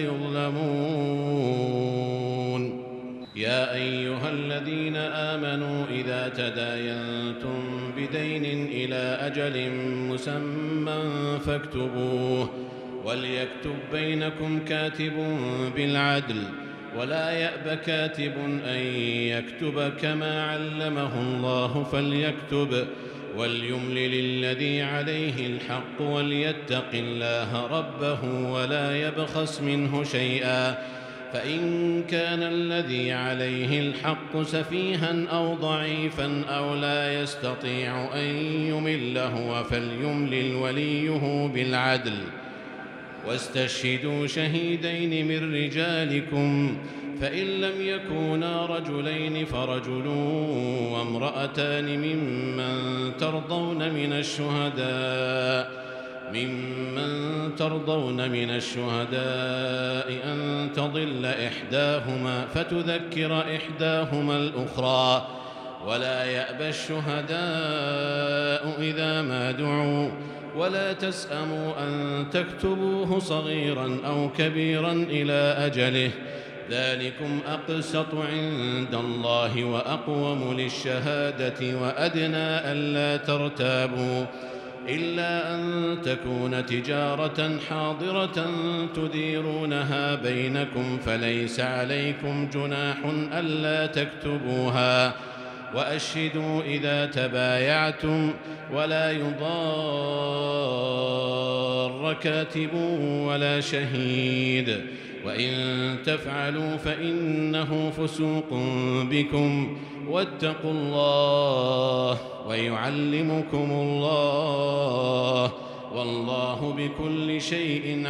يظلمون. يا أيها الذين آمنوا إذا تداينتم بدين إلى أجل مسمى فاكتبوه، وليكتب بينكم كاتب بالعدل، ولا يأب كاتب أن يكتب كما علمه الله فليكتب، وليملل الذي عليه الحق وليتق الله ربه ولا يبخس منه شيئا، فإن كان الذي عليه الحق سفيها أو ضعيفا أو لا يستطيع أن يمل هو فليملل وليه بالعدل، واستشهدوا شهيدين من رجالكم، فإن لم يكونا رجلين فرجل وامرأتان ممن ترضون من الشهداء ممن ترضون من الشهداء أن تضل إحداهما فتذكر إحداهما الأخرى، ولا يأبى الشهداء إذا ما دعوا، ولا تسأموا أن تكتبوه صغيرا أو كبيرا إلى أجله، ذلكم أقسط عند الله وأقوم للشهادة وأدنى ألا ترتابوا، إلا أن تكون تجارة حاضرة تديرونها بينكم فليس عليكم جناح ألا تكتبوها، وأشهدوا إذا تبايعتم، ولا يضار كاتب ولا شهيد، وإن تفعلوا فإنه فسوق بكم، واتقوا الله ويعلمكم الله، والله بكل شيء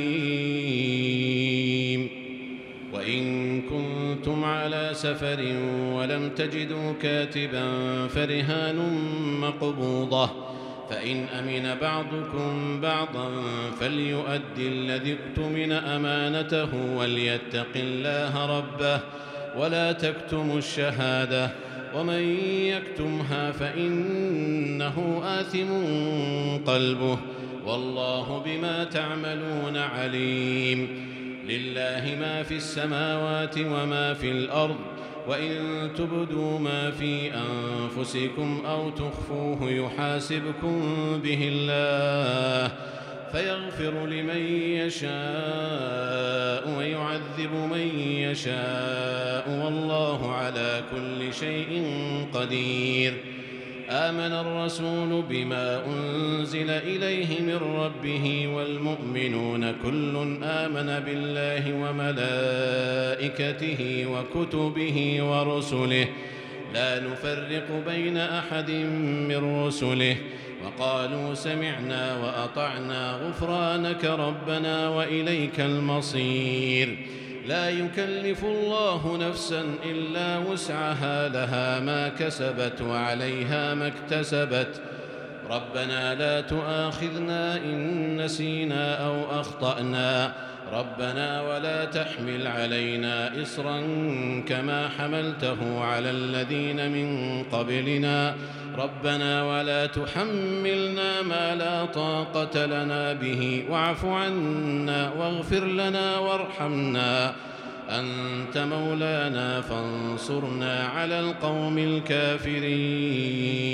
عليم. وإن كنتم على سفر ولم تجدوا كاتبا فرهان مقبوضة، فإن أمن بعضكم بعضا فليؤدي الذي اؤتمن أمانته وليتق الله ربه، ولا تكتموا الشهادة، ومن يكتمها فإنه آثم قلبه، والله بما تعملون عليم. لله ما في السماوات وما في الأرض، وإن تبدوا ما في أنفسكم أو تخفوه يحاسبكم به الله، فيغفر لمن يشاء ويعذب من يشاء، والله على كل شيء قدير. آمن الرسول بما أنزل إليه من ربه والمؤمنون كل آمن بالله وملائكته وكتبه ورسله لا نفرق بين أحد من رسله، وقالوا سمعنا وأطعنا غفرانك ربنا وإليك المصير. لا يكلف الله نفسا إلا وسعها، لها ما كسبت وعليها ما اكتسبت. ربنا لا تؤاخذنا إن نسينا أو أخطأنا، ربنا ولا تحمل علينا إصرا كما حملته على الذين من قبلنا، ربنا ولا تحملنا ما لا طاقة لنا به، واعف عنا واغفر لنا وارحمنا، أنت مولانا فانصرنا على القوم الكافرين.